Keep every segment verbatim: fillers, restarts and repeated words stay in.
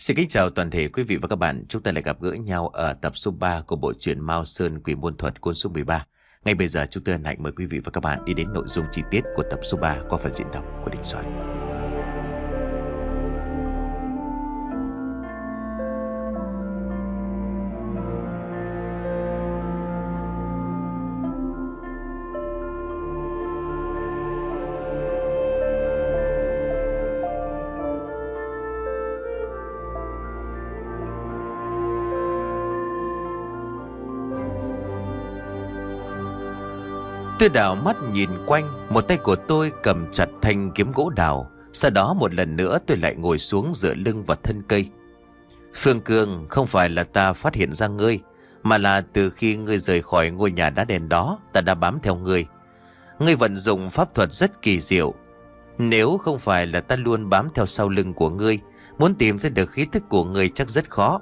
Xin kính chào toàn thể quý vị và các bạn. Chúng ta lại gặp gỡ nhau ở tập số ba của bộ truyện Mao Sơn Quỷ Môn Thuật cuốn số mười ba. Ngay bây giờ chúng tôi hân hạnh mời quý vị và các bạn đi đến nội dung chi tiết của tập số ba qua phần diễn đọc của Đình Soạn. Tôi đảo mắt nhìn quanh, một tay của tôi cầm chặt thanh kiếm gỗ đào. Sau đó một lần nữa tôi lại ngồi xuống dựa lưng vào thân cây. Phương Cương, không phải là ta phát hiện ra ngươi, mà là từ khi ngươi rời khỏi ngôi nhà đá đen đó, ta đã bám theo ngươi. Ngươi vận dụng pháp thuật rất kỳ diệu. Nếu không phải là ta luôn bám theo sau lưng của ngươi, muốn tìm ra được khí thức của ngươi chắc rất khó.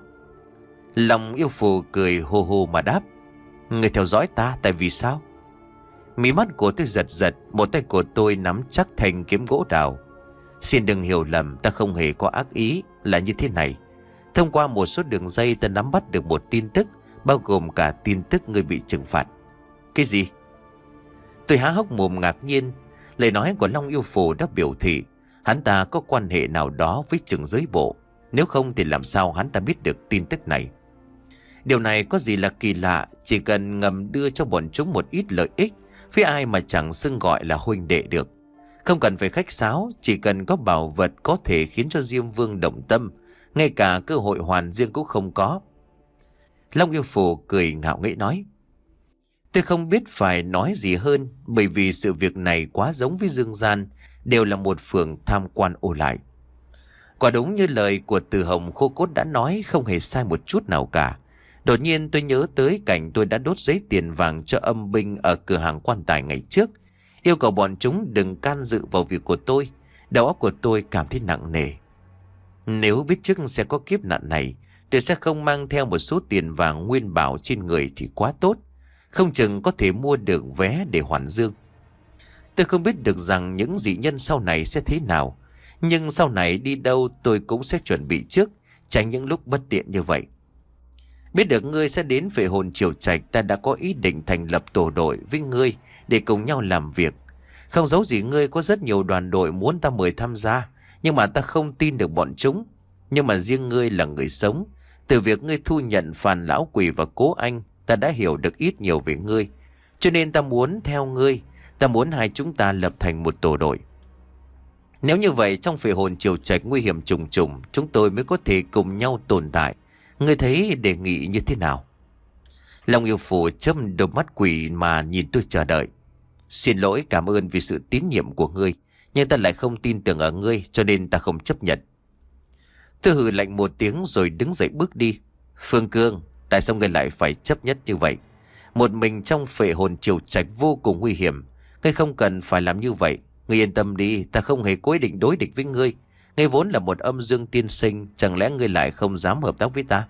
Lòng yêu phù cười hô hô mà đáp: Ngươi theo dõi ta tại vì sao? Mí mắt của tôi giật giật, một tay của tôi nắm chắc thanh kiếm gỗ đào. Xin đừng hiểu lầm, ta không hề có ác ý. Là như thế này, thông qua một số đường dây ta nắm bắt được một tin tức, bao gồm cả tin tức người bị trừng phạt. Cái gì? Tôi há hốc mồm ngạc nhiên. Lời nói của Long Yêu Phù đã biểu thị hắn ta có quan hệ nào đó với trường giới bộ. Nếu không thì làm sao hắn ta biết được tin tức này? Điều này có gì là kỳ lạ? Chỉ cần ngầm đưa cho bọn chúng một ít lợi ích, với ai mà chẳng xưng gọi là huynh đệ được. Không cần phải khách sáo, chỉ cần có bảo vật có thể khiến cho Diêm Vương động tâm, ngay cả cơ hội hoàn riêng cũng không có. Long Yêu Phù cười ngạo nghễ nói: Tôi không biết phải nói gì hơn, bởi vì sự việc này quá giống với Dương Gian, đều là một phường tham quan ô lại. Quả đúng như lời của Từ Hồng Khô Cốt đã nói, không hề sai một chút nào cả. Đột nhiên tôi nhớ tới cảnh tôi đã đốt giấy tiền vàng cho âm binh ở cửa hàng quan tài ngày trước, yêu cầu bọn chúng đừng can dự vào việc của tôi. Đầu óc của tôi cảm thấy nặng nề. Nếu biết trước sẽ có kiếp nạn này, tôi sẽ không mang theo một số tiền vàng nguyên bảo trên người thì quá tốt. Không chừng có thể mua được vé để hoàn dương. Tôi không biết được rằng những dị nhân sau này sẽ thế nào, nhưng sau này đi đâu tôi cũng sẽ chuẩn bị trước, tránh những lúc bất tiện như vậy. Biết được ngươi sẽ đến Phệ Hồn Triều Trạch, ta đã có ý định thành lập tổ đội với ngươi để cùng nhau làm việc. Không giấu gì ngươi có rất nhiều đoàn đội muốn ta mời tham gia, nhưng mà ta không tin được bọn chúng. Nhưng mà riêng ngươi là người sống, từ việc ngươi thu nhận Phàn Lão Quỷ và Cố Anh, ta đã hiểu được ít nhiều về ngươi. Cho nên ta muốn theo ngươi, ta muốn hai chúng ta lập thành một tổ đội. Nếu như vậy, trong Phệ Hồn Triều Trạch nguy hiểm trùng trùng, chúng tôi mới có thể cùng nhau tồn tại. Ngươi thấy đề nghị như thế nào? Long Yêu Phù châm đôi mắt quỷ mà nhìn tôi chờ đợi. Xin lỗi, cảm ơn vì sự tín nhiệm của ngươi, nhưng ta lại không tin tưởng ở ngươi, cho nên ta không chấp nhận. Tôi hừ lạnh một tiếng rồi đứng dậy bước đi. Phương Cương, tại sao ngươi lại phải chấp nhất như vậy? Một mình trong Phệ Hồn Triều Trạch vô cùng nguy hiểm, ngươi không cần phải làm như vậy. Ngươi yên tâm đi, ta không hề cố ý định đối địch với ngươi. Ngươi vốn là một âm dương tiên sinh, chẳng lẽ ngươi lại không dám hợp tác với ta?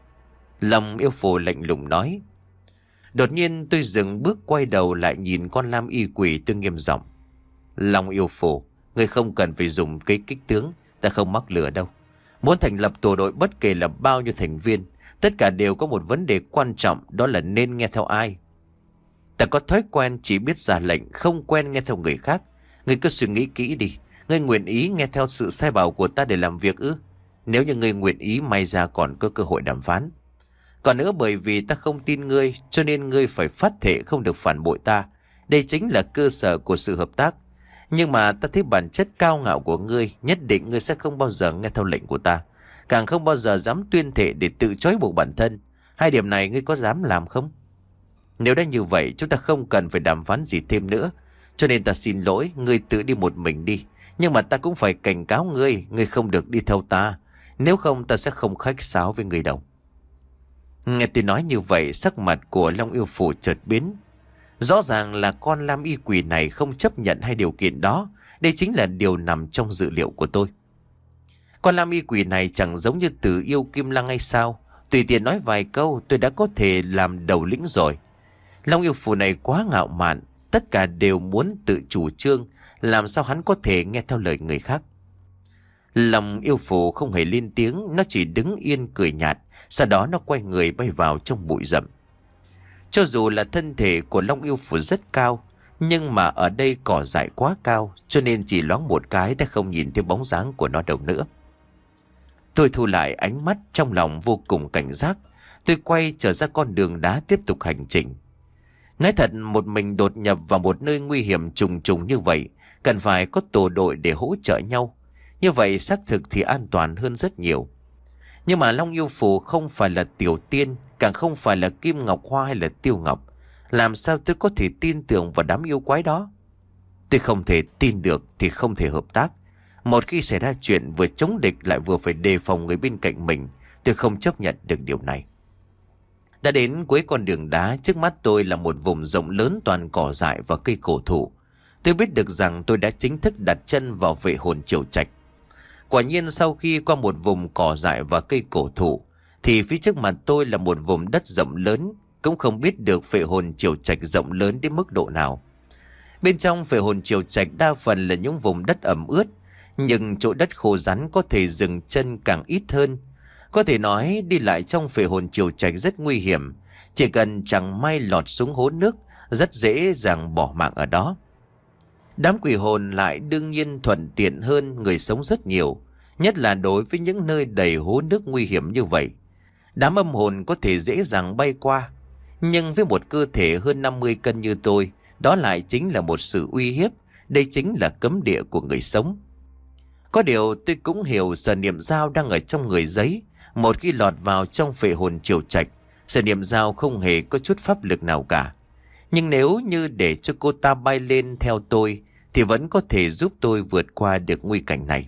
Long Yêu Phù lạnh lùng nói. Đột nhiên tôi dừng bước, quay đầu lại nhìn con lam y quỷ, tôi nghiêm giọng: Long Yêu Phù, ngươi không cần phải dùng cái kích tướng, ta không mắc lừa đâu. Muốn thành lập tổ đội bất kể là bao nhiêu thành viên, tất cả đều có một vấn đề quan trọng, đó là nên nghe theo ai. Ta có thói quen chỉ biết ra lệnh, không quen nghe theo người khác. Ngươi cứ suy nghĩ kỹ đi. Ngươi nguyện ý nghe theo sự sai bảo của ta để làm việc ư? Nếu như ngươi nguyện ý, may ra còn có cơ hội đàm phán. Còn nữa, bởi vì ta không tin ngươi, cho nên ngươi phải phát thệ không được phản bội ta. Đây chính là cơ sở của sự hợp tác. Nhưng mà ta thấy bản chất cao ngạo của ngươi, nhất định ngươi sẽ không bao giờ nghe theo lệnh của ta, càng không bao giờ dám tuyên thệ để tự trói buộc bản thân. Hai điểm này ngươi có dám làm không? Nếu đã như vậy, chúng ta không cần phải đàm phán gì thêm nữa. Cho nên ta xin lỗi, ngươi tự đi một mình đi. Nhưng mà ta cũng phải cảnh cáo ngươi, ngươi không được đi theo ta. Nếu không ta sẽ không khách sáo với ngươi đâu. Nghe tôi nói như vậy, sắc mặt của Long Yêu Phù chợt biến. Rõ ràng là con lam y quỷ này không chấp nhận hai điều kiện đó. Đây chính là điều nằm trong dự liệu của tôi. Con lam y quỷ này chẳng giống như Tử Yêu Kim Lăng hay sao? Tùy tiện nói vài câu tôi đã có thể làm đầu lĩnh rồi. Long Yêu Phù này quá ngạo mạn, tất cả đều muốn tự chủ trương, làm sao hắn có thể nghe theo lời người khác. Lòng yêu phù không hề lên tiếng, nó chỉ đứng yên cười nhạt, sau đó nó quay người bay vào trong bụi rậm. Cho dù là thân thể của Long yêu phù rất cao, nhưng mà ở đây cỏ dại quá cao, cho nên chỉ loáng một cái đã không nhìn thấy bóng dáng của nó đâu nữa. Tôi thu lại ánh mắt, trong lòng vô cùng cảnh giác. Tôi quay trở ra con đường đá tiếp tục hành trình. Nói thật, một mình đột nhập vào một nơi nguy hiểm trùng trùng như vậy, cần phải có tổ đội để hỗ trợ nhau. Như vậy xác thực thì an toàn hơn rất nhiều. Nhưng mà Long yêu phù không phải là tiểu tiên, càng không phải là Kim Ngọc Hoa hay là Tiêu Ngọc. Làm sao tôi có thể tin tưởng vào đám yêu quái đó? Tôi không thể tin được thì không thể hợp tác. Một khi xảy ra chuyện vừa chống địch lại vừa phải đề phòng người bên cạnh mình, tôi không chấp nhận được điều này. Đã đến cuối con đường đá, trước mắt tôi là một vùng rộng lớn toàn cỏ dại và cây cổ thụ. Tôi biết được rằng tôi đã chính thức đặt chân vào Vệ Hồn Triều Trạch. Quả nhiên sau khi qua một vùng cỏ dại và cây cổ thụ, thì phía trước mặt tôi là một vùng đất rộng lớn, cũng không biết được Vệ Hồn Triều Trạch rộng lớn đến mức độ nào. Bên trong Vệ Hồn Triều Trạch đa phần là những vùng đất ẩm ướt, nhưng chỗ đất khô rắn có thể dừng chân càng ít hơn. Có thể nói đi lại trong Vệ Hồn Triều Trạch rất nguy hiểm, chỉ cần chẳng may lọt xuống hố nước, rất dễ dàng bỏ mạng ở đó. Đám quỷ hồn lại đương nhiên thuận tiện hơn người sống rất nhiều, nhất là đối với những nơi đầy hố nước nguy hiểm như vậy. Đám âm hồn có thể dễ dàng bay qua, nhưng với một cơ thể hơn năm mươi cân như tôi, đó lại chính là một sự uy hiếp, đây chính là cấm địa của người sống. Có điều tôi cũng hiểu sở niệm dao đang ở trong người giấy. Một khi lọt vào trong Vệ Hồn Triều Trạch, sở niệm dao không hề có chút pháp lực nào cả. Nhưng nếu như để cho cô ta bay lên theo tôi, thì vẫn có thể giúp tôi vượt qua được nguy cảnh này.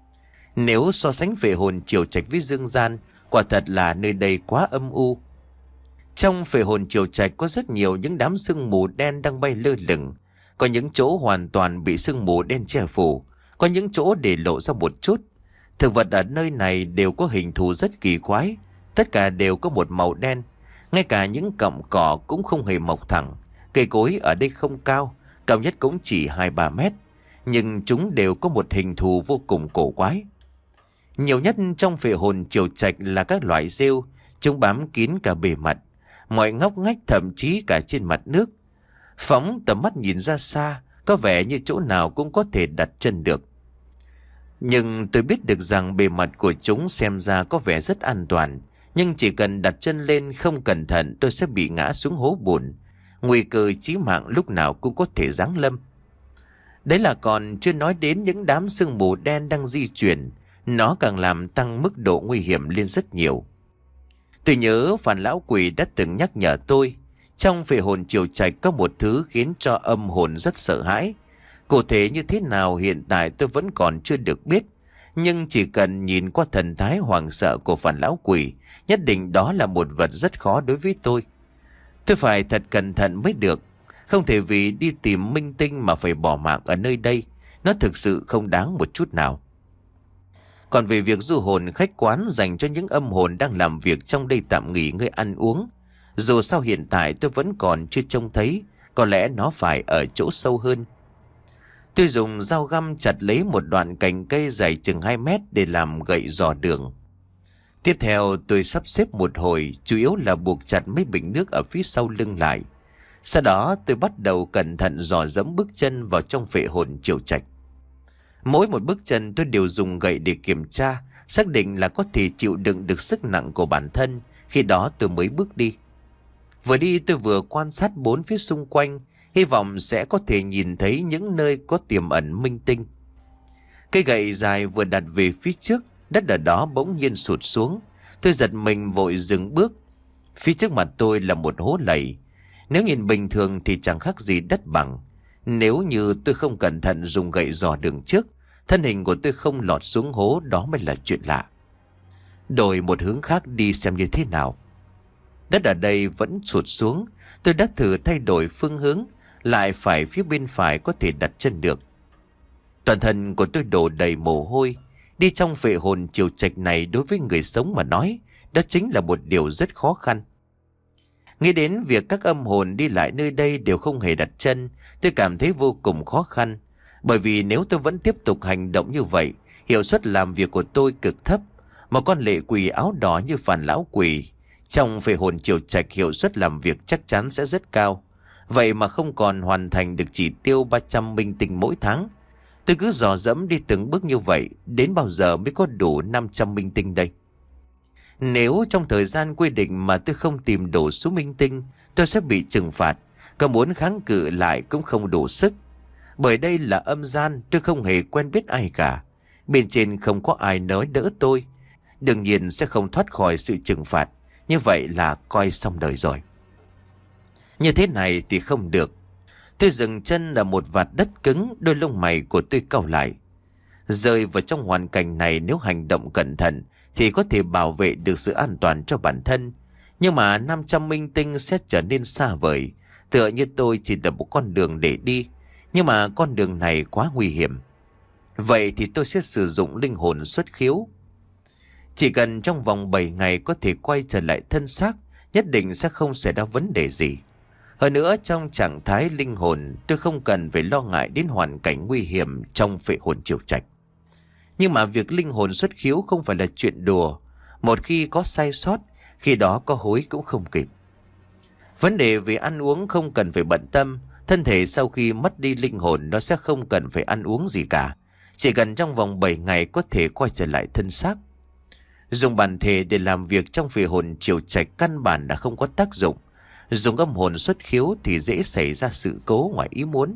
Nếu so sánh Vệ Hồn Triều Trạch với dương gian, quả thật là nơi đây quá âm u. Trong Vệ Hồn Triều Trạch có rất nhiều những đám sương mù đen đang bay lơ lửng. Có những chỗ hoàn toàn bị sương mù đen che phủ, có những chỗ để lộ ra một chút. Thực vật ở nơi này đều có hình thù rất kỳ quái, tất cả đều có một màu đen. Ngay cả những cọng cỏ cũng không hề mọc thẳng. Cây cối ở đây không cao, cao nhất cũng chỉ hai ba mét, nhưng chúng đều có một hình thù vô cùng cổ quái. Nhiều nhất trong Vệ Hồn Triều Trạch là các loại rêu, chúng bám kín cả bề mặt, mọi ngóc ngách, thậm chí cả trên mặt nước. Phóng tầm mắt nhìn ra xa, có vẻ như chỗ nào cũng có thể đặt chân được. Nhưng tôi biết được rằng bề mặt của chúng xem ra có vẻ rất an toàn, nhưng chỉ cần đặt chân lên không cẩn thận tôi sẽ bị ngã xuống hố bùn. Nguy cơ chí mạng lúc nào cũng có thể giáng lâm. Đấy là còn chưa nói đến những đám sương mù đen đang di chuyển, nó càng làm tăng mức độ nguy hiểm lên rất nhiều. Tôi nhớ Phản Lão Quỷ đã từng nhắc nhở tôi, trong Vệ Hồn Triều Trạch có một thứ khiến cho âm hồn rất sợ hãi. Cụ thể như thế nào hiện tại tôi vẫn còn chưa được biết, nhưng chỉ cần nhìn qua thần thái hoảng sợ của Phản Lão Quỷ, nhất định đó là một vật rất khó đối với tôi. Tôi phải thật cẩn thận mới được, không thể vì đi tìm minh tinh mà phải bỏ mạng ở nơi đây, nó thực sự không đáng một chút nào. Còn về việc du hồn khách quán dành cho những âm hồn đang làm việc trong đây tạm nghỉ ngơi ăn uống, dù sao hiện tại tôi vẫn còn chưa trông thấy, có lẽ nó phải ở chỗ sâu hơn. Tôi dùng dao găm chặt lấy một đoạn cành cây dài chừng hai mét để làm gậy dò đường. Tiếp theo tôi sắp xếp một hồi, chủ yếu là buộc chặt mấy bình nước ở phía sau lưng lại. Sau đó tôi bắt đầu cẩn thận dò dẫm bước chân vào trong Vệ Hồn Triều Trạch. Mỗi một bước chân tôi đều dùng gậy để kiểm tra, xác định là có thể chịu đựng được sức nặng của bản thân, khi đó tôi mới bước đi. Vừa đi tôi vừa quan sát bốn phía xung quanh, hy vọng sẽ có thể nhìn thấy những nơi có tiềm ẩn minh tinh. Cây gậy dài vừa đặt về phía trước, đất ở đó bỗng nhiên sụt xuống. Tôi giật mình vội dừng bước. Phía trước mặt tôi là một hố lầy. Nếu nhìn bình thường thì chẳng khác gì đất bằng. Nếu như tôi không cẩn thận dùng gậy dò đường trước, thân hình của tôi không lọt xuống hố, đó mới là chuyện lạ. Đổi một hướng khác đi xem như thế nào. Đất ở đây vẫn sụt xuống. Tôi đã thử thay đổi phương hướng, lại phải phía bên phải có thể đặt chân được. Toàn thân của tôi đổ đầy mồ hôi. Đi trong Vệ Hồn Triều Trạch này đối với người sống mà nói, đó chính là một điều rất khó khăn. Nghĩ đến việc các âm hồn đi lại nơi đây đều không hề đặt chân, tôi cảm thấy vô cùng khó khăn. Bởi vì nếu tôi vẫn tiếp tục hành động như vậy, Hiệu suất làm việc của tôi cực thấp. Một con lệ quỷ áo đỏ như phản lão quỷ, trong phệ hồn triều trạch hiệu suất làm việc chắc chắn sẽ rất cao. Vậy mà không còn hoàn thành được chỉ tiêu ba trăm minh tinh mỗi tháng. Tôi cứ dò dẫm đi từng bước như vậy, đến bao giờ mới có đủ năm trăm minh tinh đây? Nếu trong thời gian quy định mà tôi không tìm đủ số minh tinh, tôi sẽ bị trừng phạt. Có muốn kháng cự lại cũng không đủ sức. Bởi đây là âm gian, tôi không hề quen biết ai cả. Bên trên không có ai nói đỡ tôi, đương nhiên sẽ không thoát khỏi sự trừng phạt. Như vậy là coi xong đời rồi. Như thế này thì không được. Tôi dừng chân ở một vạt đất cứng, đôi lông mày của tôi cau lại. Rơi vào trong hoàn cảnh này, nếu hành động cẩn thận thì có thể bảo vệ được sự an toàn cho bản thân. Nhưng mà năm trăm minh tinh sẽ trở nên xa vời. Tựa như tôi chỉ là một con đường để đi, nhưng mà con đường này quá nguy hiểm. Vậy thì tôi sẽ sử dụng linh hồn xuất khiếu. Chỉ cần trong vòng bảy ngày có thể quay trở lại thân xác, nhất định sẽ không xảy ra vấn đề gì. Hơn nữa, trong trạng thái linh hồn, tôi không cần phải lo ngại đến hoàn cảnh nguy hiểm trong phệ hồn triều trạch. Nhưng mà việc linh hồn xuất khiếu không phải là chuyện đùa. Một khi có sai sót, khi đó có hối cũng không kịp. Vấn đề về ăn uống không cần phải bận tâm. Thân thể sau khi mất đi linh hồn, nó sẽ không cần phải ăn uống gì cả. Chỉ cần trong vòng bảy ngày có thể quay trở lại thân xác. Dùng bản thể để làm việc trong phệ hồn triều trạch căn bản đã không có tác dụng. Dùng âm hồn xuất khiếu thì dễ xảy ra sự cố ngoài ý muốn.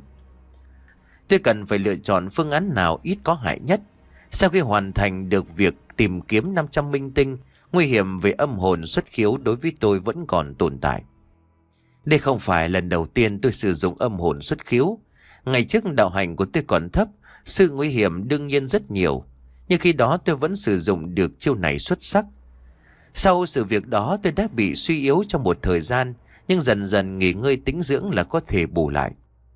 Tôi cần phải lựa chọn phương án nào ít có hại nhất. Sau khi hoàn thành được việc tìm kiếm năm trăm minh tinh, nguy hiểm về âm hồn xuất khiếu đối với tôi vẫn còn tồn tại. Đây không phải lần đầu tiên tôi sử dụng âm hồn xuất khiếu. Ngày trước đạo hành của tôi còn thấp, sự nguy hiểm đương nhiên rất nhiều. Nhưng khi đó tôi vẫn sử dụng được chiêu này xuất sắc. Sau sự việc đó tôi đã bị suy yếu trong một thời gian, nhưng dần dần nghỉ ngơi tĩnh dưỡng là có thể bù lại.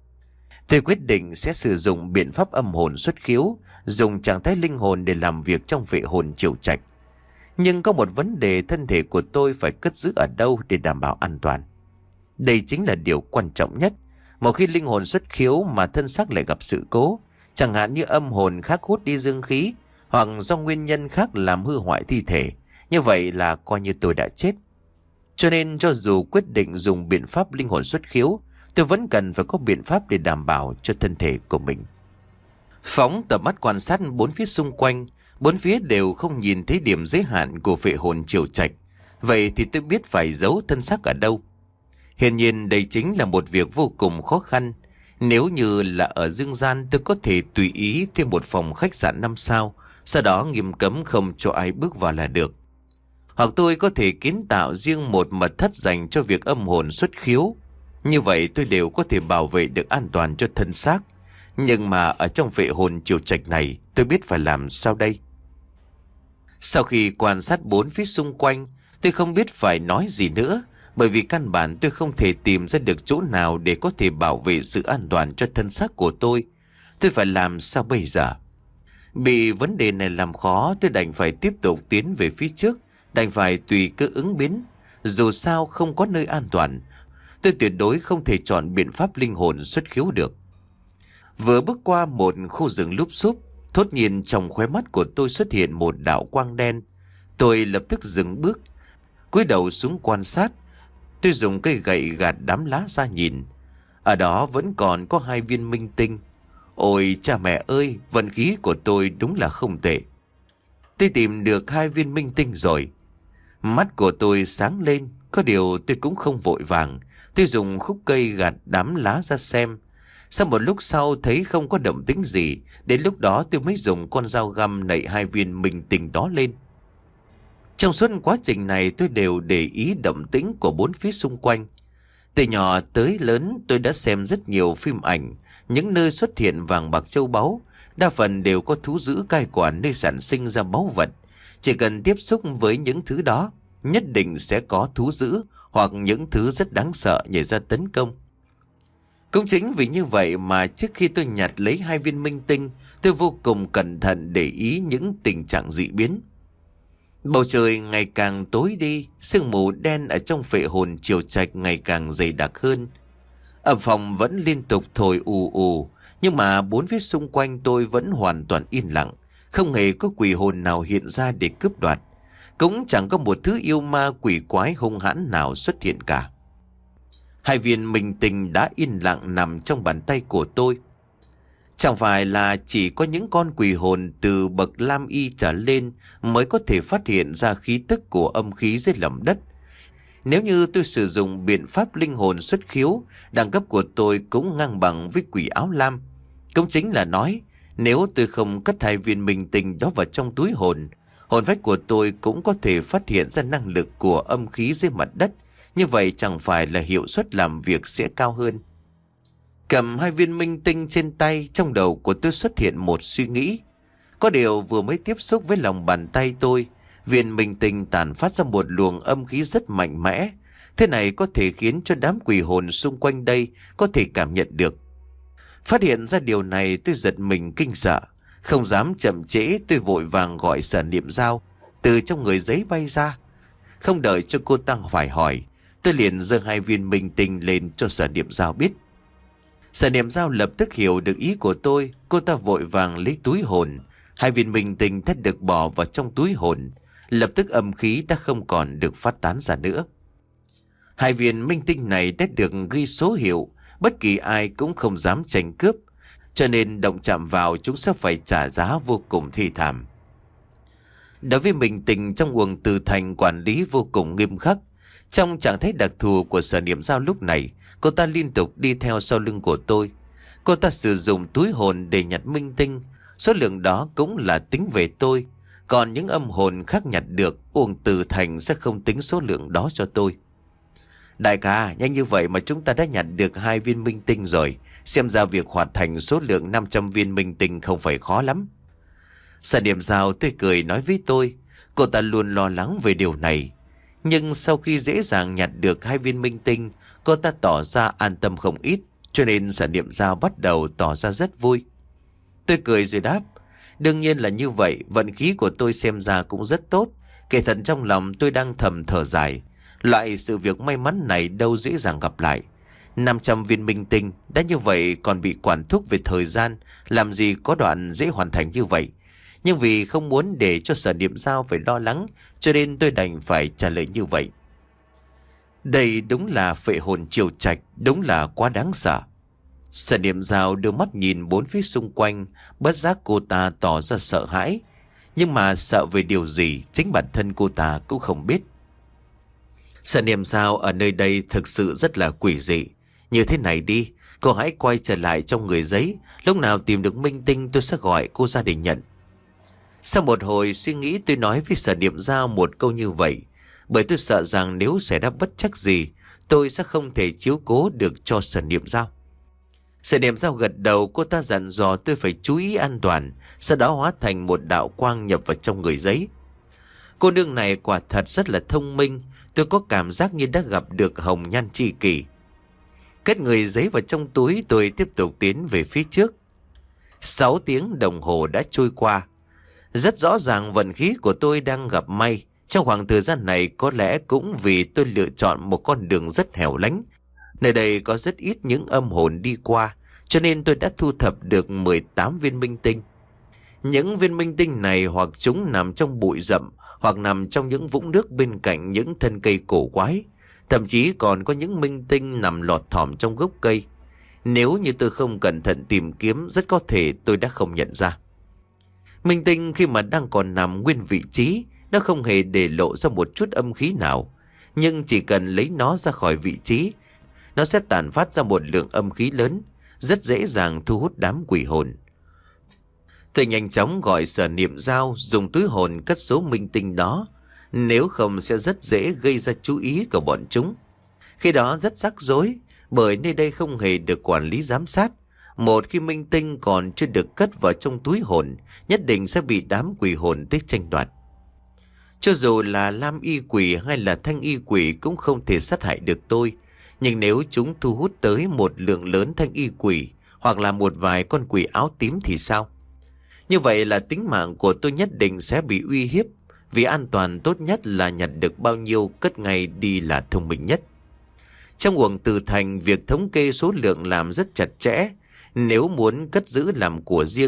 Tôi quyết định sẽ sử dụng biện pháp âm hồn xuất khiếu, dùng trạng thái linh hồn để làm việc trong phệ hồn triều trạch. Nhưng có một vấn đề, thân thể của tôi phải cất giữ ở đâu để đảm bảo an toàn. Đây chính là điều quan trọng nhất. Một khi linh hồn xuất khiếu mà thân xác lại gặp sự cố, chẳng hạn như âm hồn khác hút đi dương khí, hoặc do nguyên nhân khác làm hư hoại thi thể, như vậy là coi như tôi đã chết. Cho nên cho dù quyết định dùng biện pháp linh hồn xuất khiếu, tôi vẫn cần phải có biện pháp để đảm bảo cho thân thể của mình. Phóng tầm mắt quan sát bốn phía xung quanh, bốn phía đều không nhìn thấy điểm giới hạn của phệ hồn triều trạch. Vậy thì tôi biết phải giấu thân xác ở đâu. Hiển nhiên đây chính là một việc vô cùng khó khăn. Nếu như là ở dương gian, tôi có thể tùy ý thêm một phòng khách sạn năm sao, sau đó nghiêm cấm không cho ai bước vào là được. Hoặc tôi có thể kiến tạo riêng một mật thất dành cho việc âm hồn xuất khiếu. Như vậy tôi đều có thể bảo vệ được an toàn cho thân xác. Nhưng mà ở trong phệ hồn triều trạch này, tôi biết phải làm sao đây? Sau khi quan sát bốn phía xung quanh, tôi không biết phải nói gì nữa. Bởi vì căn bản tôi không thể tìm ra được chỗ nào để có thể bảo vệ sự an toàn cho thân xác của tôi. Tôi phải làm sao bây giờ? Bị vấn đề này làm khó, tôi đành phải tiếp tục tiến về phía trước, đành phải tùy cơ ứng biến. Dù sao không có nơi an toàn, tôi tuyệt đối không thể chọn biện pháp linh hồn xuất khiếu được. Vừa bước qua một khu rừng lúp xúp, thốt nhiên trong khóe mắt của tôi xuất hiện một đạo quang đen. Tôi lập tức dừng bước, cúi đầu xuống quan sát. Tôi dùng cây gậy gạt đám lá ra nhìn. Ở đó vẫn còn có hai viên minh tinh. Ôi cha mẹ ơi, vận khí của tôi đúng là không tệ. Tôi tìm được hai viên minh tinh rồi. Mắt của tôi sáng lên, có điều tôi cũng không vội vàng. Tôi dùng khúc cây gạt đám lá ra xem. Sau một lúc sau thấy không có động tĩnh gì, đến lúc đó tôi mới dùng con dao găm nạy hai viên minh tinh đó lên. Trong suốt quá trình này tôi đều để ý động tĩnh của bốn phía xung quanh. Từ nhỏ tới lớn tôi đã xem rất nhiều phim ảnh, những nơi xuất hiện vàng bạc châu báu, đa phần đều có thú dữ cai quản nơi sản sinh ra báu vật. Chỉ cần tiếp xúc với những thứ đó, nhất định sẽ có thú dữ hoặc những thứ rất đáng sợ nhảy ra tấn công. Cũng chính vì như vậy mà trước khi tôi nhặt lấy hai viên minh tinh, tôi vô cùng cẩn thận để ý những tình trạng dị biến. Bầu trời ngày càng tối đi, sương mù đen ở trong phệ hồn triều trạch ngày càng dày đặc hơn. Ở phòng vẫn liên tục thổi ù ù, nhưng mà bốn phía xung quanh tôi vẫn hoàn toàn yên lặng, Không hề có quỷ hồn nào hiện ra để cướp đoạt. Cũng chẳng có một thứ yêu ma quỷ quái hung hãn nào xuất hiện cả. Hai viên minh tinh đã yên lặng nằm trong bàn tay của tôi. Chẳng phải là chỉ có những con quỷ hồn từ bậc lam y trở lên mới có thể phát hiện ra khí tức của âm khí dưới lòng đất. Nếu như tôi sử dụng biện pháp linh hồn xuất khiếu, đẳng cấp của tôi cũng ngang bằng với quỷ áo lam. Cũng chính là nói, nếu tôi không cất hai viên minh tinh đó vào trong túi hồn, hồn phách của tôi cũng có thể phát hiện ra năng lực của âm khí dưới mặt đất. Như vậy chẳng phải là hiệu suất làm việc sẽ cao hơn. Cầm hai viên minh tinh trên tay, trong đầu của tôi xuất hiện một suy nghĩ. Có điều vừa mới tiếp xúc với lòng bàn tay tôi, viên minh tinh tản phát ra một luồng âm khí rất mạnh mẽ. Thế này có thể khiến cho đám quỷ hồn xung quanh đây có thể cảm nhận được. Phát hiện ra điều này, tôi giật mình kinh sợ. Không dám chậm trễ, tôi vội vàng gọi Sở Niệm Dao từ trong người giấy bay ra. Không đợi cho cô ta phải hỏi, tôi liền giơ hai viên minh tinh lên cho Sở Niệm Dao biết. Sở Niệm Dao lập tức hiểu được ý của tôi. Cô ta vội vàng lấy túi hồn. Hai viên minh tinh thất được bỏ vào trong túi hồn. Lập tức âm khí đã không còn được phát tán ra nữa. Hai viên minh tinh này đã được ghi số hiệu, bất kỳ ai cũng không dám tranh cướp, cho nên động chạm vào chúng sẽ phải trả giá vô cùng thê thảm. Đối với minh tinh trong Uổng Từ Thành quản lý vô cùng nghiêm khắc. Trong trạng thái đặc thù của Sở Niệm Dao lúc này, cô ta liên tục đi theo sau lưng của tôi. Cô ta sử dụng túi hồn để nhặt minh tinh, số lượng đó cũng là tính về tôi. Còn những âm hồn khác nhặt được, Uổng Từ Thành sẽ không tính số lượng đó cho tôi. Đại ca, nhanh như vậy mà chúng ta đã nhặt được hai viên minh tinh rồi. Xem ra việc hoàn thành số lượng năm trăm viên minh tinh không phải khó lắm. Sở Niệm Dao tươi cười nói với tôi. Cô ta luôn lo lắng về điều này. Nhưng sau khi dễ dàng nhặt được hai viên minh tinh, cô ta tỏ ra an tâm không ít. Cho nên Sở Niệm Dao bắt đầu tỏ ra rất vui. Tôi cười rồi đáp. Đương nhiên là như vậy, vận khí của tôi xem ra cũng rất tốt. Kể thật trong lòng tôi đang thầm thở dài. Loại sự việc may mắn này đâu dễ dàng gặp lại. năm trăm viên minh tinh đã như vậy còn bị quản thúc về thời gian, làm gì có đoạn dễ hoàn thành như vậy. Nhưng vì không muốn để cho Sở Niệm Dao phải lo lắng, cho nên tôi đành phải trả lời như vậy. Đây đúng là phệ hồn triều trạch, đúng là quá đáng sợ. Sở Niệm Dao đưa mắt nhìn bốn phía xung quanh, bất giác cô ta tỏ ra sợ hãi. Nhưng mà sợ về điều gì, chính bản thân cô ta cũng không biết. Sở Niệm Dao ở nơi đây thực sự rất là quỷ dị. Như thế này đi, cô hãy quay trở lại trong người giấy. Lúc nào tìm được minh tinh tôi sẽ gọi cô ra để nhận. Sau một hồi suy nghĩ, tôi nói với Sở Niệm Dao một câu như vậy. Bởi tôi sợ rằng nếu xảy ra bất trắc gì, tôi sẽ không thể chiếu cố được cho Sở Niệm Dao. Sở Niệm Dao gật đầu, cô ta dặn dò tôi phải chú ý an toàn. Sau đó hóa thành một đạo quang nhập vào trong người giấy. Cô nương này quả thật rất là thông minh. Tôi có cảm giác như đã gặp được hồng nhan tri kỷ. Cất người giấy vào trong túi, tôi tiếp tục tiến về phía trước. Sáu tiếng đồng hồ đã trôi qua. Rất rõ ràng vận khí của tôi đang gặp may. Trong khoảng thời gian này có lẽ cũng vì tôi lựa chọn một con đường rất hẻo lánh. Nơi đây có rất ít những âm hồn đi qua, cho nên tôi đã thu thập được mười tám viên minh tinh. Những viên minh tinh này hoặc chúng nằm trong bụi rậm, hoặc nằm trong những vũng nước bên cạnh những thân cây cổ quái. Thậm chí còn có những minh tinh nằm lọt thỏm trong gốc cây. Nếu như tôi không cẩn thận tìm kiếm, rất có thể tôi đã không nhận ra. Minh tinh khi mà đang còn nằm nguyên vị trí, nó không hề để lộ ra một chút âm khí nào. Nhưng chỉ cần lấy nó ra khỏi vị trí, nó sẽ tản phát ra một lượng âm khí lớn, rất dễ dàng thu hút đám quỷ hồn. Tôi nhanh chóng gọi Sở Niệm Dao dùng túi hồn cất số minh tinh đó. Nếu không sẽ rất dễ gây ra chú ý của bọn chúng. Khi đó rất rắc rối, bởi nơi đây không hề được quản lý giám sát. Một khi minh tinh còn chưa được cất vào trong túi hồn, nhất định sẽ bị đám quỷ hồn tới tranh đoạt. Cho dù là lam y quỷ hay là thanh y quỷ cũng không thể sát hại được tôi. Nhưng nếu chúng thu hút tới một lượng lớn thanh y quỷ hoặc là một vài con quỷ áo tím thì sao? Như vậy là tính mạng của tôi nhất định sẽ bị uy hiếp. Vì an toàn tốt nhất là nhặt được bao nhiêu cất ngay đi là thông minh nhất. Trong Uổng Từ Thành, việc thống kê số lượng làm rất chặt chẽ. Nếu muốn cất giữ làm của riêng,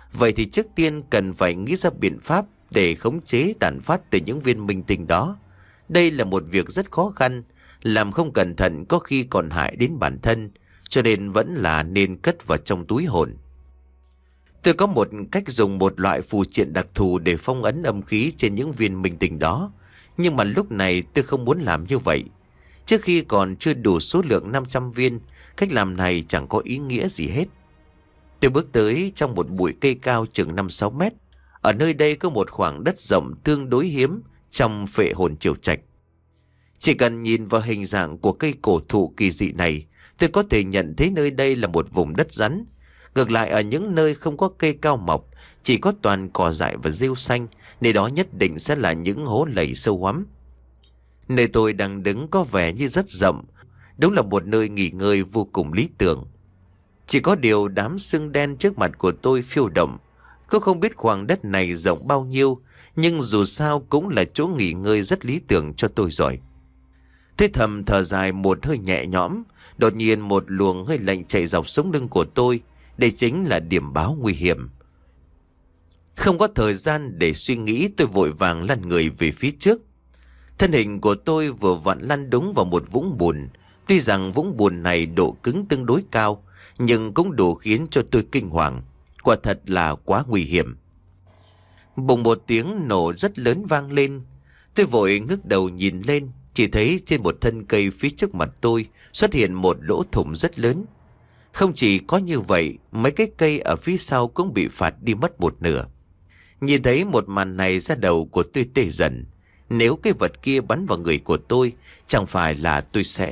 Vậy thì trước tiên cần phải nghĩ ra biện pháp để khống chế tàn phát từ những viên minh tinh đó. Đây là một việc rất khó khăn, làm không cẩn thận có khi còn hại đến bản thân, cho nên vẫn là nên cất vào trong túi hồn. Tôi có một cách dùng một loại phù triện đặc thù để phong ấn âm khí trên những viên minh tinh đó, nhưng mà lúc này tôi không muốn làm như vậy. Trước khi còn chưa đủ số lượng năm trăm viên, cách làm này chẳng có ý nghĩa gì hết. Tôi bước tới trong một bụi cây cao chừng năm sáu mét. Ở nơi đây có một khoảng đất rộng tương đối hiếm trong phệ hồn triều trạch. Chỉ cần nhìn vào hình dạng của cây cổ thụ kỳ dị này, tôi có thể nhận thấy nơi đây là một vùng đất rắn. Ngược lại ở những nơi không có cây cao mọc, chỉ có toàn cỏ dại và rêu xanh, nơi đó nhất định sẽ là những hố lầy sâu hoắm. Nơi tôi đang đứng có vẻ như rất rộng, đúng là một nơi nghỉ ngơi vô cùng lý tưởng. Chỉ có điều đám sương đen trước mặt của tôi phiêu động. Cô không biết khoảng đất này rộng bao nhiêu, nhưng dù sao cũng là chỗ nghỉ ngơi rất lý tưởng cho tôi rồi. Thế thầm thở dài một hơi nhẹ nhõm, đột nhiên một luồng hơi lạnh chạy dọc sống lưng của tôi. Đây chính là điểm báo nguy hiểm. Không có thời gian để suy nghĩ, tôi vội vàng lăn người về phía trước. Thân hình của tôi vừa vặn lăn đúng vào một vũng bùn. Tuy rằng vũng bùn này độ cứng tương đối cao, nhưng cũng đủ khiến cho tôi kinh hoàng. Quả thật là quá nguy hiểm. Bùng một tiếng nổ rất lớn vang lên. Tôi vội ngước đầu nhìn lên, chỉ thấy trên một thân cây phía trước mặt tôi xuất hiện một lỗ thủng rất lớn. Không chỉ có như vậy, mấy cái cây ở phía sau cũng bị phạt đi mất một nửa. Nhìn thấy một màn này, da đầu của tôi tê dần. Nếu cái vật kia bắn vào người của tôi, chẳng phải là tôi sẽ...